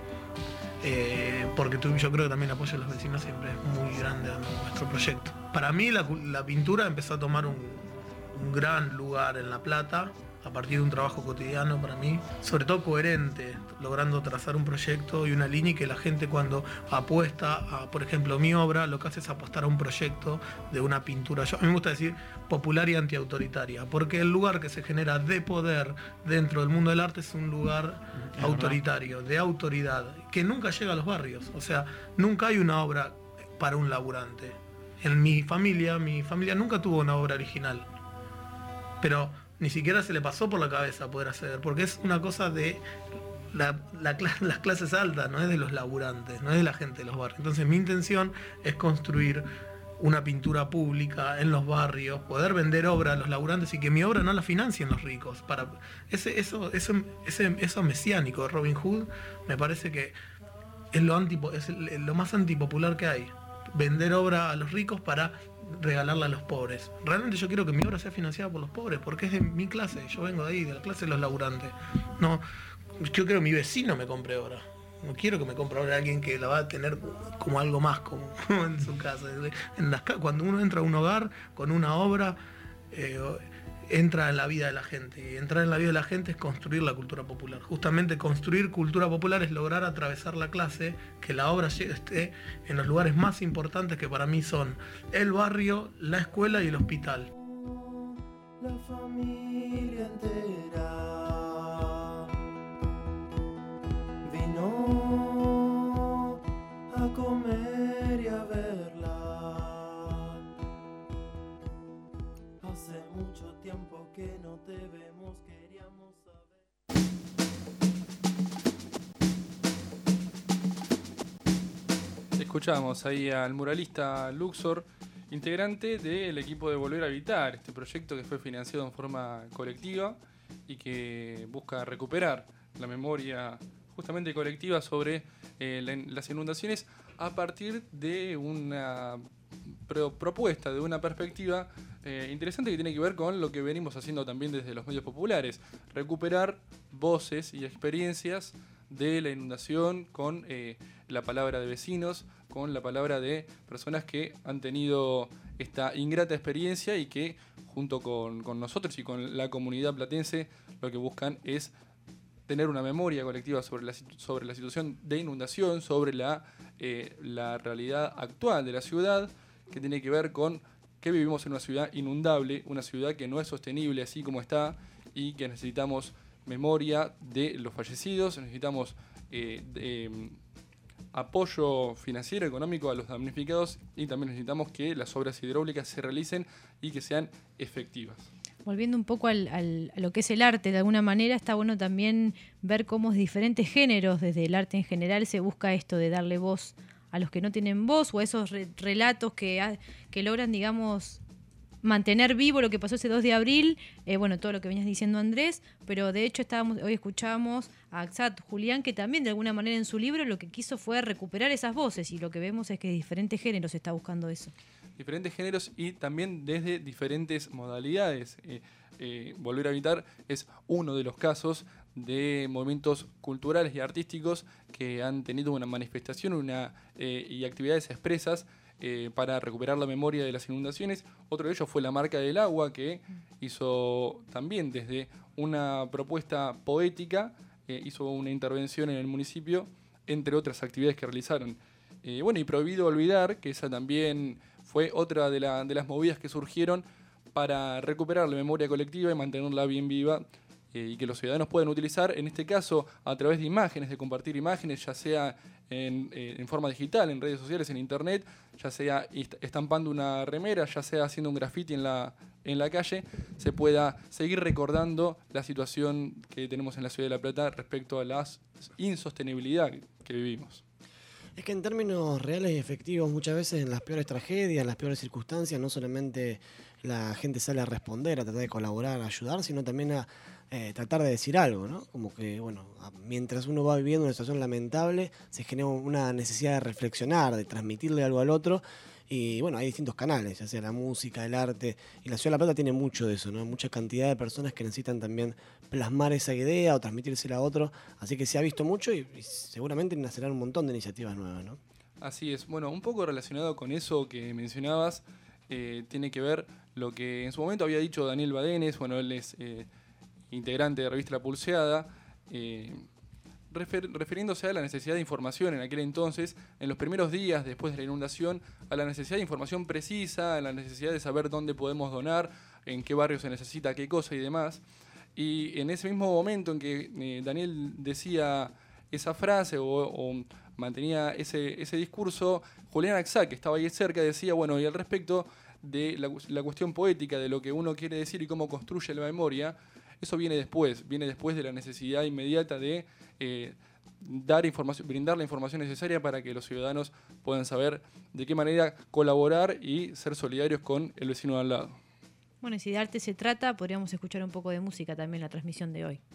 eh, porque tu, yo creo que también el apoyo de los vecinos siempre es muy grande a nuestro proyecto. Para mí la, la pintura empezó a tomar un, un gran lugar en La Plata a partir de un trabajo cotidiano para mí, sobre todo coherente, logrando trazar un proyecto y una línea y que la gente cuando apuesta a, por ejemplo, mi obra, lo que hace es apostar a un proyecto de una pintura, yo, a mí me gusta decir popular y antiautoritaria, porque el lugar que se genera de poder dentro del mundo del arte es un lugar es autoritario, verdad. De autoridad, que nunca llega a los barrios, o sea, nunca hay una obra para un laburante. En mi familia, mi familia nunca tuvo una obra original, pero ni siquiera se le pasó por la cabeza poder acceder, porque es una cosa de la, la, las clases altas, no es de los laburantes, no es de la gente de los barrios. Entonces mi intención es construir una pintura pública en los barrios, poder vender obra a los laburantes y que mi obra no la financien los ricos. Para ese, eso, eso, ese, eso mesiánico de Robin Hood me parece que es lo, antipo, es lo más antipopular que hay. Vender obra a los ricos para regalarla a los pobres. Realmente yo quiero que mi obra sea financiada por los pobres, porque es de mi clase, yo vengo de ahí, de la clase de los laburantes. No, yo quiero que mi vecino me compre obra. No quiero que me compre obra alguien que la va a tener como algo más, como en su casa. En las, cuando uno entra a un hogar con una obra, eh, entra en la vida de la gente. Y entrar en la vida de la gente es construir la cultura popular. Justamente construir cultura popular es lograr atravesar la clase, que la obra esté en los lugares más importantes que para mí son el barrio, la escuela y el hospital. La familia entera vino a comer y a verla. Hace mucho tiempo que no te vemos, queríamos saber. Escuchamos ahí al muralista Luxor, integrante del equipo de Volver a Habitar, este proyecto que fue financiado en forma colectiva y que busca recuperar la memoria justamente colectiva sobre eh, la, las inundaciones a partir de una pro, propuesta, de una perspectiva eh, interesante que tiene que ver con lo que venimos haciendo también desde los medios populares, recuperar voces y experiencias de la inundación con eh, la palabra de vecinos, con la palabra de personas que han tenido esta ingrata experiencia y que junto con, con nosotros y con la comunidad platense lo que buscan es tener una memoria colectiva sobre la, sobre la situación de inundación, sobre la, eh, la realidad actual de la ciudad, que tiene que ver con que vivimos en una ciudad inundable, una ciudad que no es sostenible así como está y que necesitamos memoria de los fallecidos, necesitamos eh, de, eh, apoyo financiero, económico a los damnificados y también necesitamos que las obras hidráulicas se realicen y que sean efectivas. Volviendo un poco al, al, a lo que es el arte, de alguna manera está bueno también ver cómo de diferentes géneros, desde el arte en general, se busca esto de darle voz a los que no tienen voz o a esos re- relatos que, que logran, digamos, mantener vivo lo que pasó ese dos de abril, eh, bueno, todo lo que venías diciendo Andrés, pero de hecho estábamos, hoy escuchábamos a Aksat Julián, que también de alguna manera en su libro lo que quiso fue recuperar esas voces y lo que vemos es que de diferentes géneros se está buscando eso. Diferentes géneros y también desde diferentes modalidades. Eh, eh, Volver a Habitar es uno de los casos de movimientos culturales y artísticos que han tenido una manifestación una, eh, y actividades expresas eh, para recuperar la memoria de las inundaciones. Otro de ellos fue la Marca del Agua, que hizo también desde una propuesta poética, eh, hizo una intervención en el municipio, entre otras actividades que realizaron. Eh, bueno, y Prohibido Olvidar, que esa también fue otra de, la, de las movidas que surgieron para recuperar la memoria colectiva y mantenerla bien viva eh, y que los ciudadanos puedan utilizar, en este caso, a través de imágenes, de compartir imágenes, ya sea en, eh, en forma digital, en redes sociales, en internet, ya sea estampando una remera, ya sea haciendo un graffiti en la, en la calle, se pueda seguir recordando la situación que tenemos en la Ciudad de La Plata respecto a la insostenibilidad que vivimos. Es que en términos reales y efectivos, muchas veces en las peores tragedias, en las peores circunstancias, no solamente la gente sale a responder, a tratar de colaborar, a ayudar, sino también a eh, tratar de decir algo, ¿no? Como que, bueno, a, mientras uno va viviendo una situación lamentable, se genera una necesidad de reflexionar, de transmitirle algo al otro. Y bueno, hay distintos canales, ya sea la música, el arte, y la Ciudad de La Plata tiene mucho de eso, ¿no? Mucha cantidad de personas que necesitan también plasmar esa idea o transmitírsela a otro, así que se ha visto mucho y, y seguramente nacerán un montón de iniciativas nuevas, ¿no? Así es, bueno, un poco relacionado con eso que mencionabas, eh, tiene que ver lo que en su momento había dicho Daniel Badenes, bueno, él es eh, integrante de Revista La Pulseada, eh, refer, refiriéndose a la necesidad de información en aquel entonces, en los primeros días después de la inundación, a la necesidad de información precisa, a la necesidad de saber dónde podemos donar, en qué barrio se necesita qué cosa y demás. Y en ese mismo momento en que eh, Daniel decía esa frase o, o mantenía ese, ese discurso, Julián Axá, que estaba ahí cerca, decía, bueno, y al respecto de la, la cuestión poética, de lo que uno quiere decir y cómo construye la memoria, eso viene después, viene después de la necesidad inmediata de eh, dar información, brindar la información necesaria para que los ciudadanos puedan saber de qué manera colaborar y ser solidarios con el vecino de al lado. Bueno, y si de arte se trata, podríamos escuchar un poco de música también en la transmisión de hoy.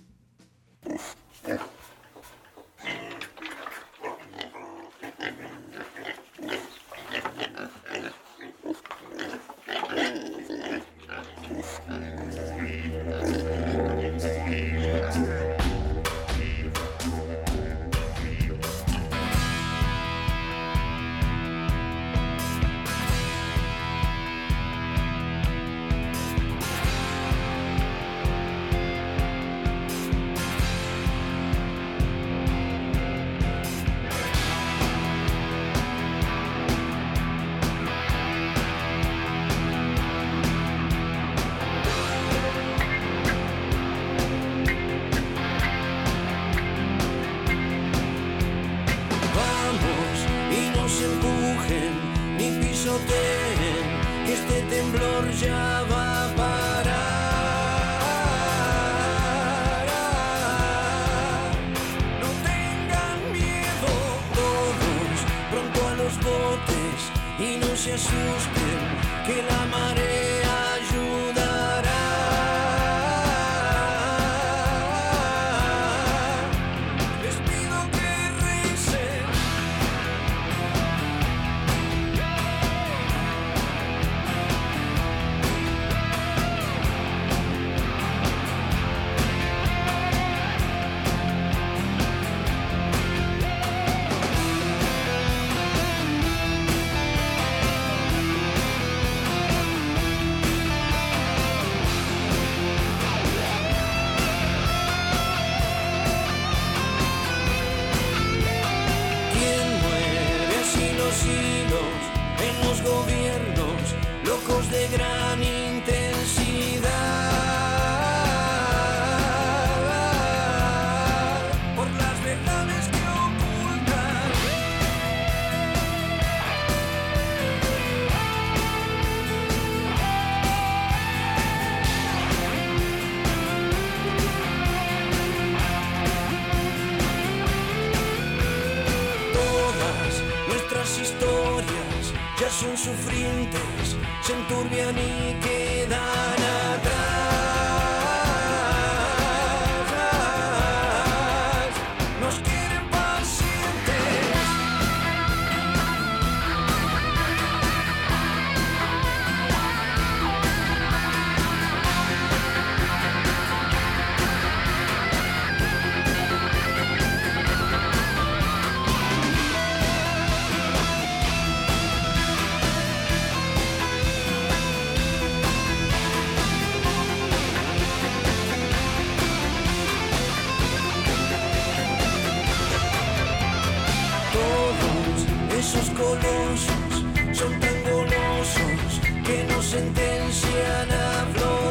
Que este temblor ya va a parar. No tengan miedo todos, pronto a los botes y no se asusten, que la marea ayudará. Les pido que recen. En los gobiernos, locos de gran intensidad, por las verdades que ocultan. Todas nuestras historias ya son sufrientes, se enturbian y quedan atrás. Nos quieren pacientes. Esos colosos son tan golosos que nos sentencian a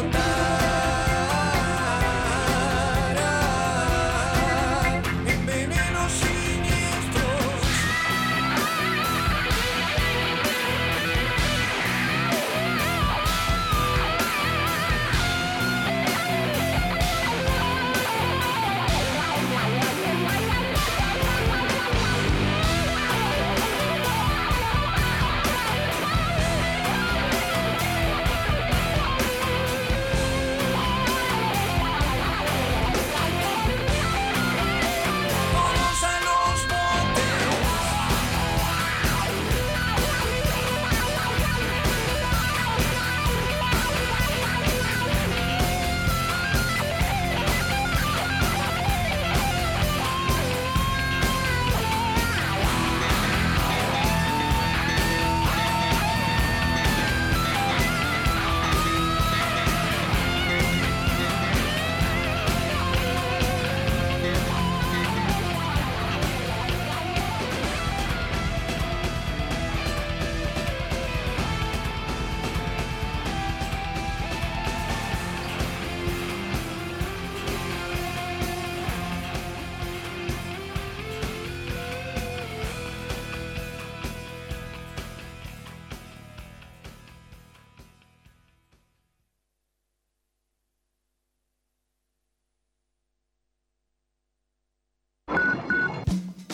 flotar en venenos siniestros.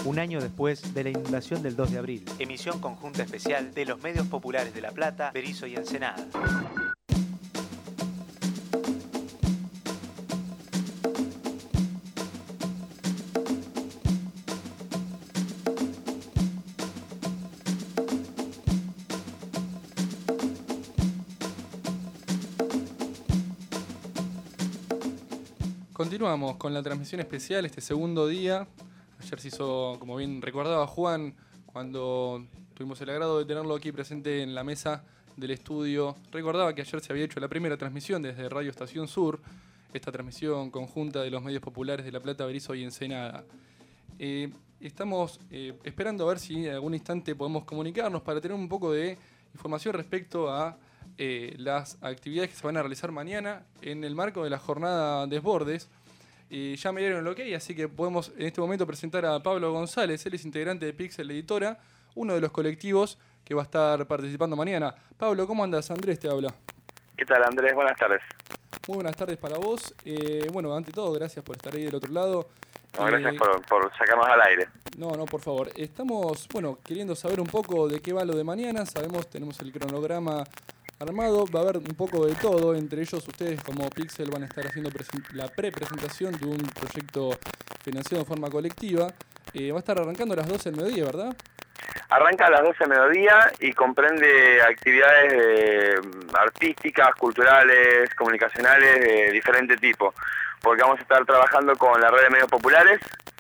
un año después de la inundación del dos de abril. Emisión conjunta especial de los medios populares de La Plata, Berisso y Ensenada. Continuamos con la transmisión especial, este segundo día. Ayer se hizo, como bien recordaba Juan, cuando tuvimos el agrado de tenerlo aquí presente en la mesa del estudio. Recordaba que ayer se había hecho la primera transmisión desde Radio Estación Sur, esta transmisión conjunta de los medios populares de La Plata, Berisso y Ensenada. Eh, estamos eh, esperando a ver si en algún instante podemos comunicarnos para tener un poco de información respecto a eh, las actividades que se van a realizar mañana en el marco de la jornada Desbordes. Eh, ya me dieron el ok, así que podemos en este momento presentar a Pablo González. Él es integrante de Pixel Editora, uno de los colectivos que va a estar participando mañana. Pablo, ¿cómo andas? Andrés te habla. ¿Qué tal, Andrés? Buenas tardes. Muy buenas tardes para vos. Eh, bueno, ante todo, gracias por estar ahí del otro lado. No, gracias Eh, por, por sacarnos al aire. No, no, por favor. Estamos, bueno, queriendo saber un poco de qué va lo de mañana. Sabemos, tenemos el cronograma armado. Va a haber un poco de todo. Entre ellos, ustedes como Pixel van a estar haciendo la pre-presentación de un proyecto financiado de forma colectiva. Eh, va a estar arrancando a las doce del mediodía, ¿verdad? Arranca a las doce del mediodía y comprende actividades eh, artísticas, culturales, comunicacionales de diferente tipo. Porque vamos a estar trabajando con la red de medios populares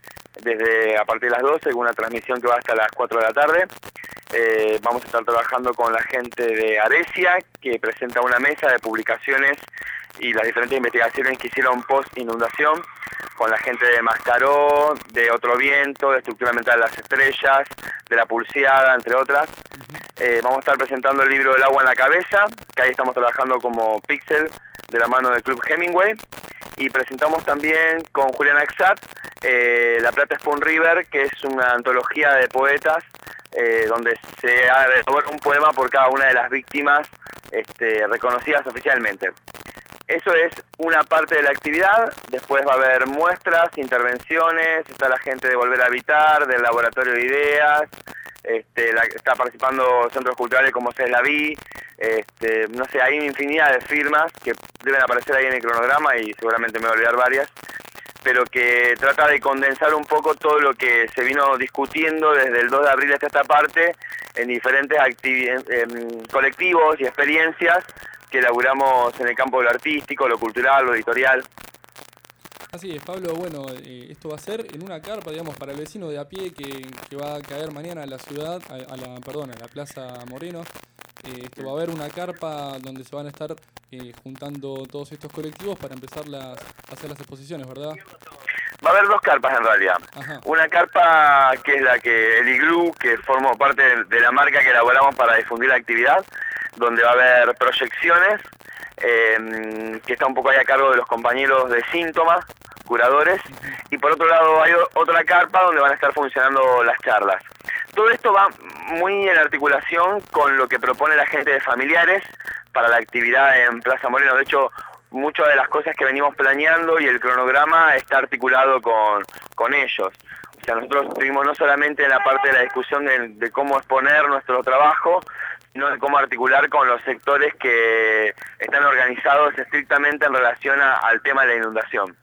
desde a partir de las doce, con una transmisión que va hasta las cuatro de la tarde. Eh, vamos a estar trabajando con la gente de Aresia, que presenta una mesa de publicaciones y las diferentes investigaciones que hicieron post-inundación, con la gente de Mascaró, de Otro Viento, de Estructura Mental de las Estrellas, de La Pulseada, entre otras. Eh, vamos a estar presentando el libro El agua en la cabeza, que ahí estamos trabajando como Pixel, de la mano del Club Hemingway. Y presentamos también con Julián Axat eh, La Plata Spoon River, que es una antología de poetas eh, donde se ha elaborado un poema por cada una de las víctimas este, reconocidas oficialmente. Eso es una parte de la actividad. Después va a haber muestras, intervenciones, está la gente de Volver a Habitar, del Laboratorio de Ideas, este, la, está participando centros culturales como CESLAVI, este, no sé, hay una infinidad de firmas que deben aparecer ahí en el cronograma y seguramente me voy a olvidar varias, pero que trata de condensar un poco todo lo que se vino discutiendo desde el dos de abril hasta esta parte en diferentes eh, colectivos y experiencias que elaboramos en el campo de lo artístico, lo cultural, lo editorial. Así es, Pablo. Bueno, eh, esto va a ser en una carpa, digamos, para el vecino de a pie que, que va a caer mañana a la ciudad, a, a la, perdón, a la Plaza Moreno. Eh, esto va a haber una carpa donde se van a estar eh, juntando todos estos colectivos para empezar las, a hacer las exposiciones, ¿verdad? Va a haber dos carpas en realidad. Ajá. Una carpa que es la que el Iglú, que formó parte de, de la marca que elaboramos para difundir la actividad, donde va a haber proyecciones, eh, que está un poco ahí a cargo de los compañeros de Síntomas, curadores, y por otro lado hay otra carpa donde van a estar funcionando las charlas. Todo esto va muy en articulación con lo que propone la gente de Familiares para la actividad en Plaza Moreno. De hecho, muchas de las cosas que venimos planeando y el cronograma está articulado con, con ellos. O sea, nosotros estuvimos no solamente en la parte de la discusión de, de cómo exponer nuestro trabajo, sino de cómo articular con los sectores que están organizados estrictamente en relación a, al tema de la inundación.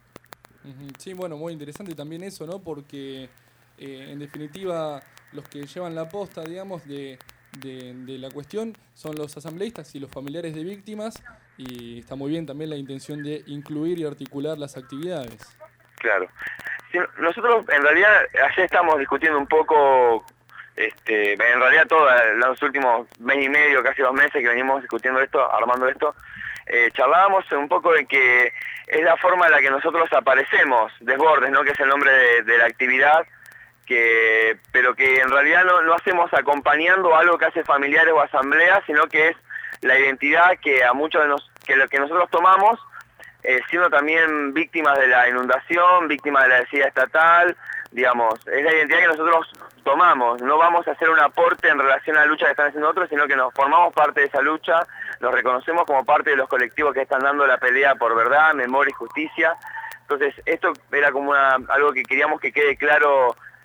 Sí, bueno, muy interesante también eso, ¿no? Porque eh, en definitiva los que llevan la posta, digamos, de, de, de la cuestión son los asambleístas y los familiares de víctimas, y está muy bien también la intención de incluir y articular las actividades. Claro. Sí, nosotros en realidad ayer estamos discutiendo un poco, este, en realidad todos los últimos mes y medio, casi dos meses que venimos discutiendo esto, armando esto, eh, charlábamos un poco de que es la forma en la que nosotros aparecemos, Desbordes, ¿no? Que es el nombre de, de la actividad, que pero que en realidad no, no hacemos acompañando algo que hace Familiares o asambleas, sino que es la identidad que a muchos de nos, que lo que nosotros tomamos, eh, siendo también víctimas de la inundación, víctimas de la desidia estatal, digamos, es la identidad que nosotros tomamos. No vamos a hacer un aporte en relación a la lucha que están haciendo otros, sino que nos formamos parte de esa lucha, nos reconocemos como parte de los colectivos que están dando la pelea por verdad, memoria y justicia. Entonces, esto era como una, algo que queríamos que quede claro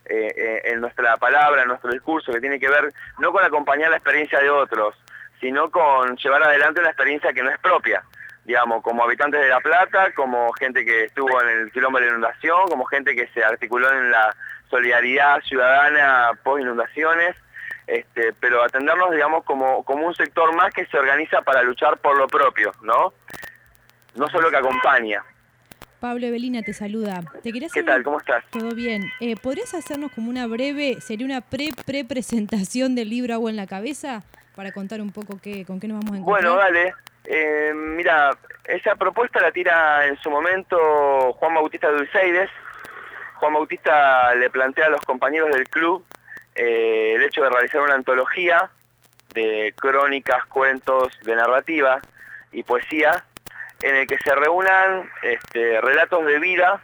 eh, eh, en nuestra palabra, en nuestro discurso, que tiene que ver no con acompañar la experiencia de otros, sino con llevar adelante una experiencia que no es propia, digamos, como habitantes de La Plata, como gente que estuvo en el quilombo de la inundación, como gente que se articuló en la solidaridad ciudadana post inundaciones, este, pero atendernos, digamos, como, como un sector más que se organiza para luchar por lo propio, ¿no? No solo que acompaña. Pablo Evelina te saluda. Te quería ¿Qué hacer tal? una- ¿Cómo estás? Todo bien. Eh, ¿Podrías hacernos como una breve, sería una pre-pre-presentación del libro Agua en la Cabeza? Para contar un poco qué, con qué nos vamos a encontrar. Bueno, dale. Eh, mira, esa propuesta la tira en su momento Juan Bautista Dulceides. Juan Bautista le plantea a los compañeros del club eh, el hecho de realizar una antología de crónicas, cuentos, de narrativa y poesía, en el que se reúnan este, relatos de vida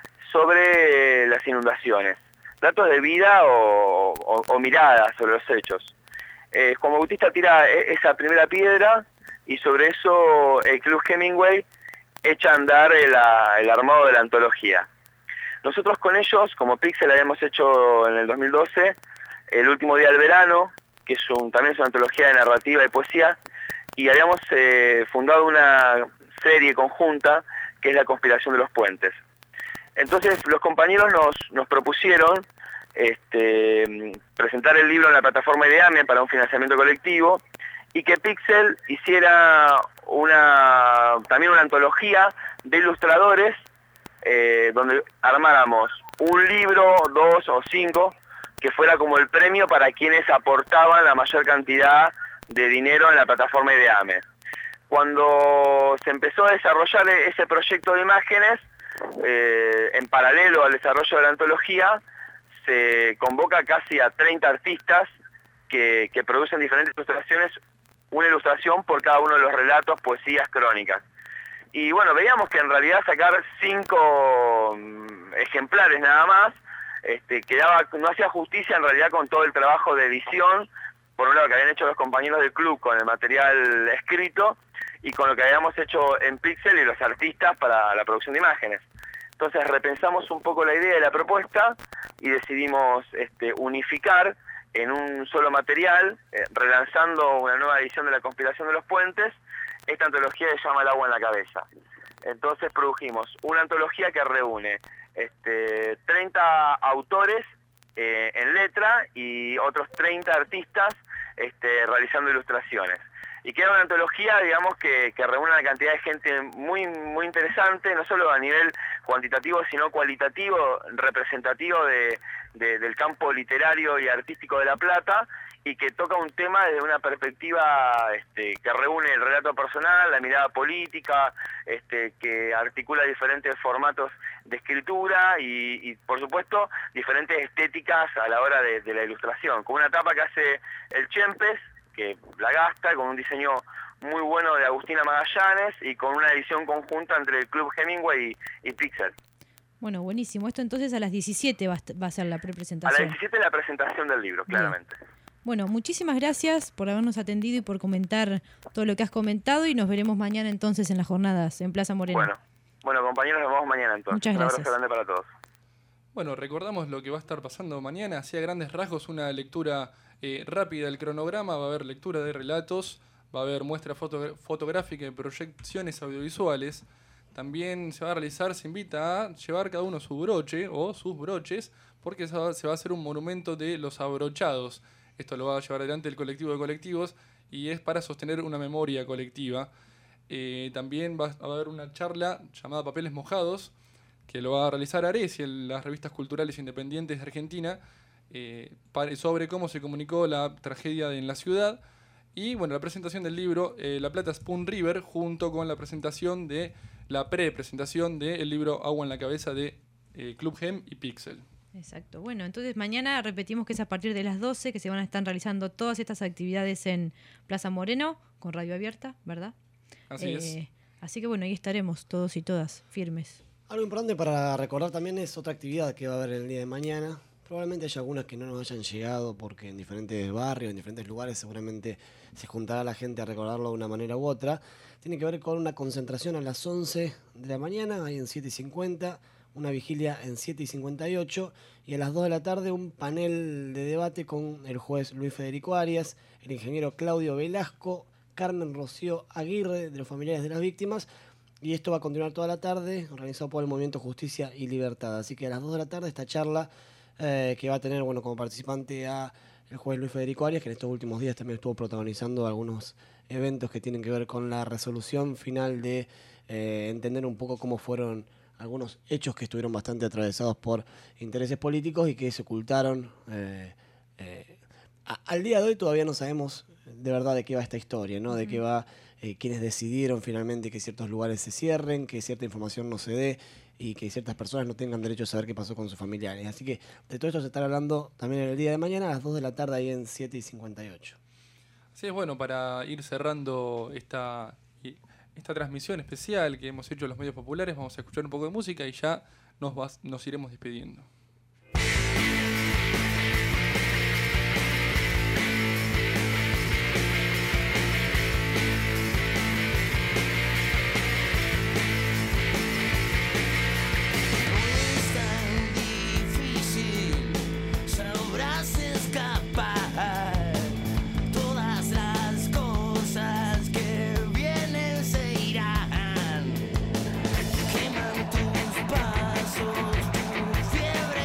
sobre las inundaciones. Relatos de vida o, o, o miradas sobre los hechos. Eh, Juan Bautista tira e- esa primera piedra y sobre eso el Club Hemingway echa a andar el, a- el armado de la antología. Nosotros con ellos, como Pixel, habíamos hecho en el dos mil doce El último día del verano, que es un, también es una antología de narrativa y poesía, y habíamos eh, fundado una serie conjunta que es La Conspiración de los Puentes. Entonces los compañeros nos, nos propusieron este, presentar el libro en la plataforma IDEAME para un financiamiento colectivo y que Pixel hiciera una también una antología de ilustradores eh, donde armáramos un libro, dos o cinco, que fuera como el premio para quienes aportaban la mayor cantidad de dinero en la plataforma IDEAME. Cuando se empezó a desarrollar ese proyecto de imágenes, eh, en paralelo al desarrollo de la antología, se convoca casi a treinta artistas que, que producen diferentes ilustraciones, una ilustración por cada uno de los relatos, poesías, crónicas. Y bueno, veíamos que en realidad sacar cinco mm, ejemplares nada más, este, quedaba, no hacía justicia en realidad con todo el trabajo de edición, por un lado que habían hecho los compañeros del club con el material escrito, y con lo que habíamos hecho en Pixel y los artistas para la producción de imágenes. Entonces repensamos un poco la idea y la propuesta y decidimos este, unificar en un solo material, eh, relanzando una nueva edición de La Conspiración de los Puentes, esta antología que se llama El Agua en la Cabeza. Entonces produjimos una antología que reúne este, treinta autores eh, en letra y otros treinta artistas este, realizando ilustraciones. Y queda una antología, digamos, que, que reúne una cantidad de gente muy muy interesante, no solo a nivel cuantitativo, sino cualitativo, representativo de, de, del campo literario y artístico de La Plata, y que toca un tema desde una perspectiva este, que reúne el relato personal, la mirada política, este, que articula diferentes formatos de escritura y, y, por supuesto, diferentes estéticas a la hora de, de la ilustración, con una tapa que hace el Chempes, que la gasta, con un diseño muy bueno de Agustina Magallanes y con una edición conjunta entre el Club Hemingway y, y Pixel. Bueno, buenísimo. Esto entonces a las diecisiete va a, est- va a ser la A las prepresentación. diecisiete la presentación del libro, Bien. claramente. Bueno, muchísimas gracias por habernos atendido y por comentar todo lo que has comentado y nos veremos mañana entonces en las jornadas en Plaza Moreno. Bueno, bueno compañeros, nos vemos mañana entonces. Muchas Un abrazo gracias. grande para todos. Bueno, recordamos lo que va a estar pasando mañana. Así a grandes rasgos, una lectura eh, rápida del cronograma. Va a haber lectura de relatos, va a haber muestra foto fotográfica y proyecciones audiovisuales. También se va a realizar, se invita a llevar cada uno su broche o sus broches, porque se va, se va a hacer un monumento de los abrochados. Esto lo va a llevar adelante el colectivo de colectivos y es para sostener una memoria colectiva. Eh, también va a haber una charla llamada Papeles Mojados, que lo va a realizar Ares y las revistas culturales independientes de Argentina, eh, sobre cómo se comunicó la tragedia en la ciudad. Y bueno, la presentación del libro eh, La Plata Spoon River, junto con la presentación de la pre-presentación del libro Agua en la Cabeza de eh, Club Gem y Pixel. Exacto. Bueno, entonces mañana repetimos que es a partir de las doce que se van a estar realizando todas estas actividades en Plaza Moreno, con radio abierta, ¿verdad? Así es. Así que bueno, ahí estaremos todos y todas firmes. Algo importante para recordar también es otra actividad que va a haber el día de mañana. Probablemente haya algunas que no nos hayan llegado porque en diferentes barrios, en diferentes lugares seguramente se juntará la gente a recordarlo de una manera u otra. Tiene que ver con una concentración a las once de la mañana, ahí en siete y cincuenta, una vigilia en siete y cincuenta y ocho, y a las dos de la tarde un panel de debate con el juez Luis Federico Arias, el ingeniero Claudio Velasco, Carmen Rocío Aguirre, de los familiares de las víctimas, y esto va a continuar toda la tarde, organizado por el Movimiento Justicia y Libertad. Así que a las dos de la tarde esta charla eh, que va a tener, bueno, como participante a el juez Luis Federico Arias, que en estos últimos días también estuvo protagonizando algunos eventos que tienen que ver con la resolución final de eh, entender un poco cómo fueron algunos hechos que estuvieron bastante atravesados por intereses políticos y que se ocultaron. Eh, eh, a, al día de hoy todavía no sabemos de verdad de qué va esta historia, ¿no? De qué va, eh, quienes decidieron finalmente que ciertos lugares se cierren, que cierta información no se dé y que ciertas personas no tengan derecho a saber qué pasó con sus familiares. Así que de todo esto se estará hablando también en el día de mañana a las dos de la tarde ahí en siete y cincuenta y ocho. Sí, es bueno, para ir cerrando esta, esta transmisión especial que hemos hecho en los medios populares, vamos a escuchar un poco de música y ya nos, vas, nos iremos despidiendo. Queman tus pasos, tu fiebre.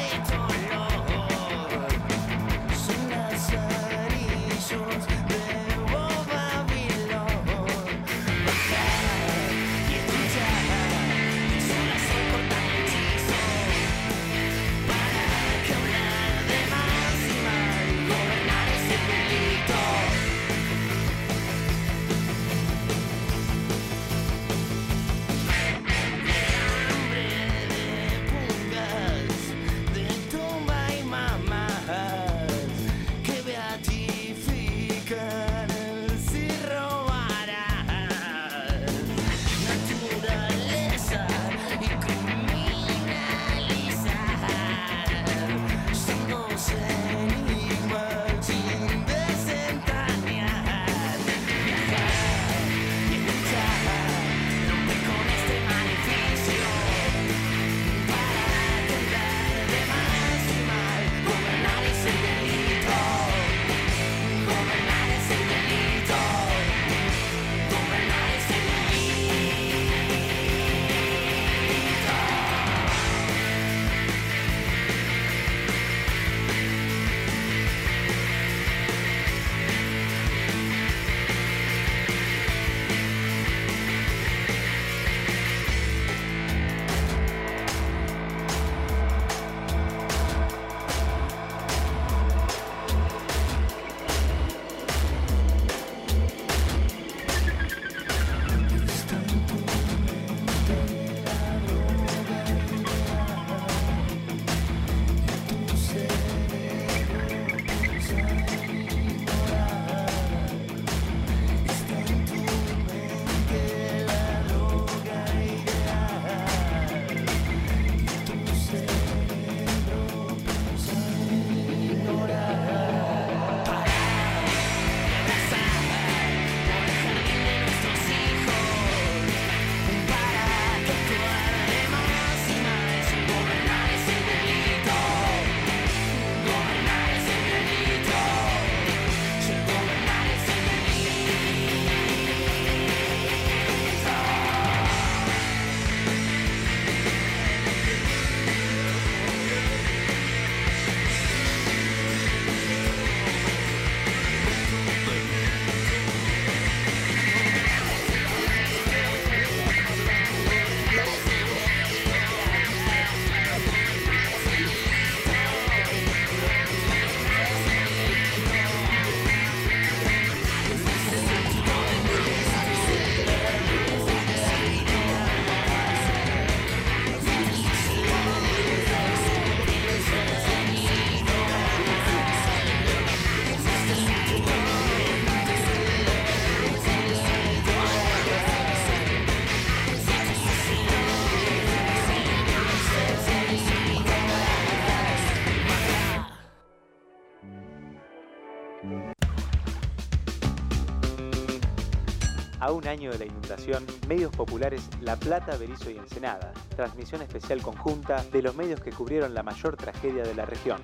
a un año de la inundación, medios populares La Plata, Berisso y Ensenada. Transmisión especial conjunta de los medios que cubrieron la mayor tragedia de la región.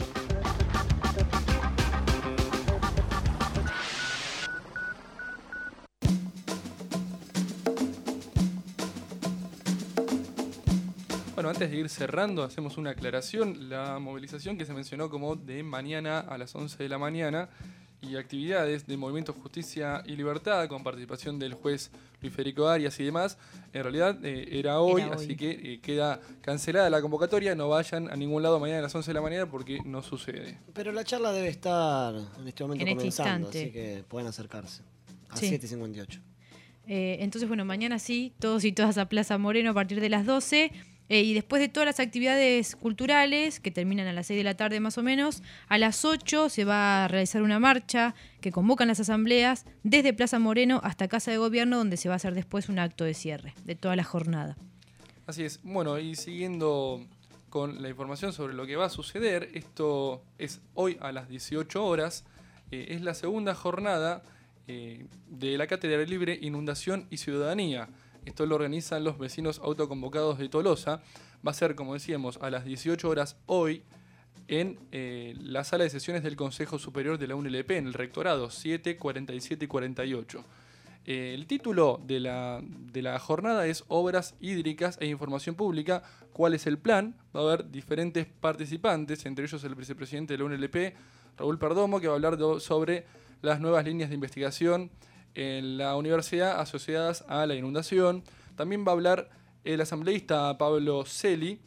Bueno, antes de ir cerrando, hacemos una aclaración. La movilización que se mencionó como de mañana a las once de la mañana y actividades de Movimiento Justicia y Libertad con participación del juez Luis Federico Arias y demás, en realidad eh, era, hoy, era hoy, así que eh, queda cancelada la convocatoria. No vayan a ningún lado mañana a las once de la mañana porque no sucede. Pero la charla debe estar en este momento en comenzando, este así que pueden acercarse a sí. siete y cincuenta y ocho. Eh, entonces, bueno, mañana sí, todos y todas a Plaza Moreno a partir de las doce. Eh, y después de todas las actividades culturales, que terminan a las seis de la tarde más o menos, a las ocho se va a realizar una marcha que convocan las asambleas desde Plaza Moreno hasta Casa de Gobierno, donde se va a hacer después un acto de cierre de toda la jornada. Así es. Bueno, y siguiendo con la información sobre lo que va a suceder, esto es hoy a las dieciocho horas, eh, es la segunda jornada eh, de la Cátedra Libre Inundación y Ciudadanía. Esto lo organizan los vecinos autoconvocados de Tolosa. Va a ser, como decíamos, a las dieciocho horas hoy en eh, la sala de sesiones del Consejo Superior de la U N L P, en el Rectorado, siete, cuarenta y siete y cuarenta y ocho. Eh, el título de la, de la jornada es Obras hídricas e información pública. ¿Cuál es el plan? Va a haber diferentes participantes, entre ellos el vicepresidente de la U N L P, Raúl Perdomo, que va a hablar do, sobre las nuevas líneas de investigación en la universidad asociadas a la inundación. También va a hablar el asambleísta Pablo Celi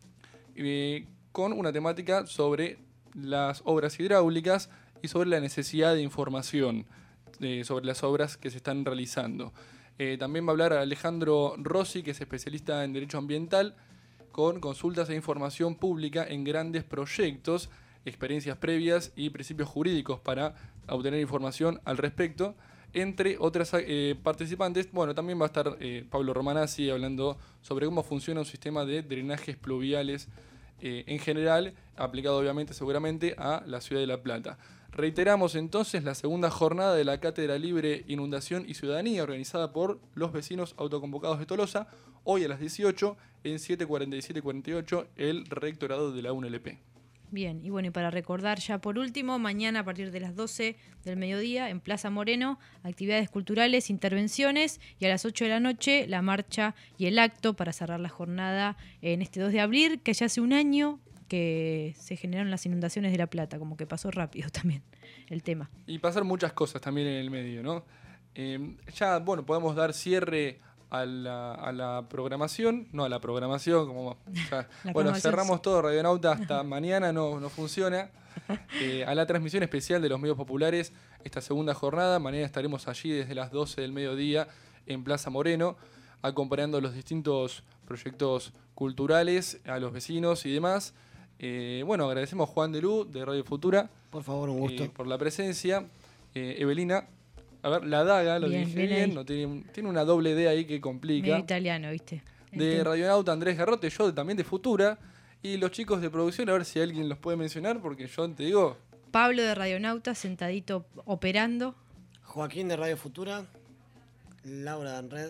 eh, con una temática sobre las obras hidráulicas y sobre la necesidad de información eh, sobre las obras que se están realizando. Eh, también va a hablar Alejandro Rossi, que es especialista en Derecho Ambiental, con consultas e información pública en grandes proyectos, experiencias previas y principios jurídicos para obtener información al respecto. Entre otras eh, participantes, bueno, también va a estar eh, Pablo Romanazzi hablando sobre cómo funciona un sistema de drenajes pluviales eh, en general, aplicado obviamente seguramente a la ciudad de La Plata. Reiteramos entonces la segunda jornada de la Cátedra Libre Inundación y Ciudadanía, organizada por los vecinos autoconvocados de Tolosa, hoy a las dieciocho en siete, cuarenta y siete y cuarenta y ocho, el Rectorado de la U N L P. Bien, y bueno, y para recordar ya por último, mañana a partir de las doce del mediodía en Plaza Moreno, actividades culturales, intervenciones, y a las ocho de la noche la marcha y el acto para cerrar la jornada en este dos de abril, que ya hace un año que se generaron las inundaciones de La Plata, como que pasó rápido también el tema. Y pasaron muchas cosas también en el medio, ¿no? Eh, ya, bueno, podemos dar cierre a la, a la programación, no a la programación, como ya, bueno, cerramos todo, Radionauta hasta mañana no, no funciona, eh, a la transmisión especial de los medios populares esta segunda jornada. Mañana estaremos allí desde las doce del mediodía en Plaza Moreno, acompañando los distintos proyectos culturales, a los vecinos y demás. Eh, bueno, agradecemos a Juan Delú de Radio Futura. Por favor, un gusto. Eh, por la presencia. Eh, Evelina. A ver, la daga, lo bien, dije bien, bien no tiene, tiene una doble D ahí que complica. Medio italiano, ¿viste? De Radionauta Andrés Garrote, yo también de Futura, y los chicos de producción, a ver si alguien los puede mencionar, porque yo te digo... Pablo de Radionauta, sentadito operando. Joaquín de Radio Futura, Laura de Enred,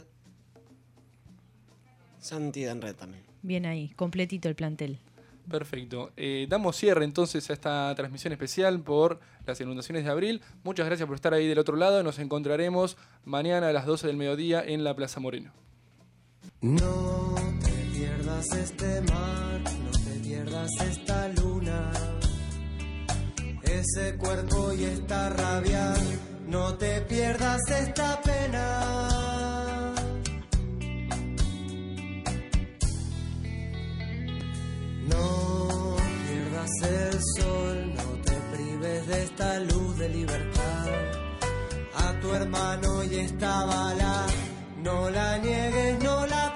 Santi de Enred también. Bien ahí, completito el plantel. Perfecto. Eh, damos cierre entonces a esta transmisión especial por las inundaciones de abril. Muchas gracias por estar ahí del otro lado. Nos encontraremos mañana a las doce del mediodía en la Plaza Moreno. No te pierdas este mar, no te pierdas esta luna, ese cuerpo y esta rabia, no te pierdas esta pena. No pierdas el sol, no te prives de esta luz de libertad. A tu hermano y esta bala, no la niegues, no la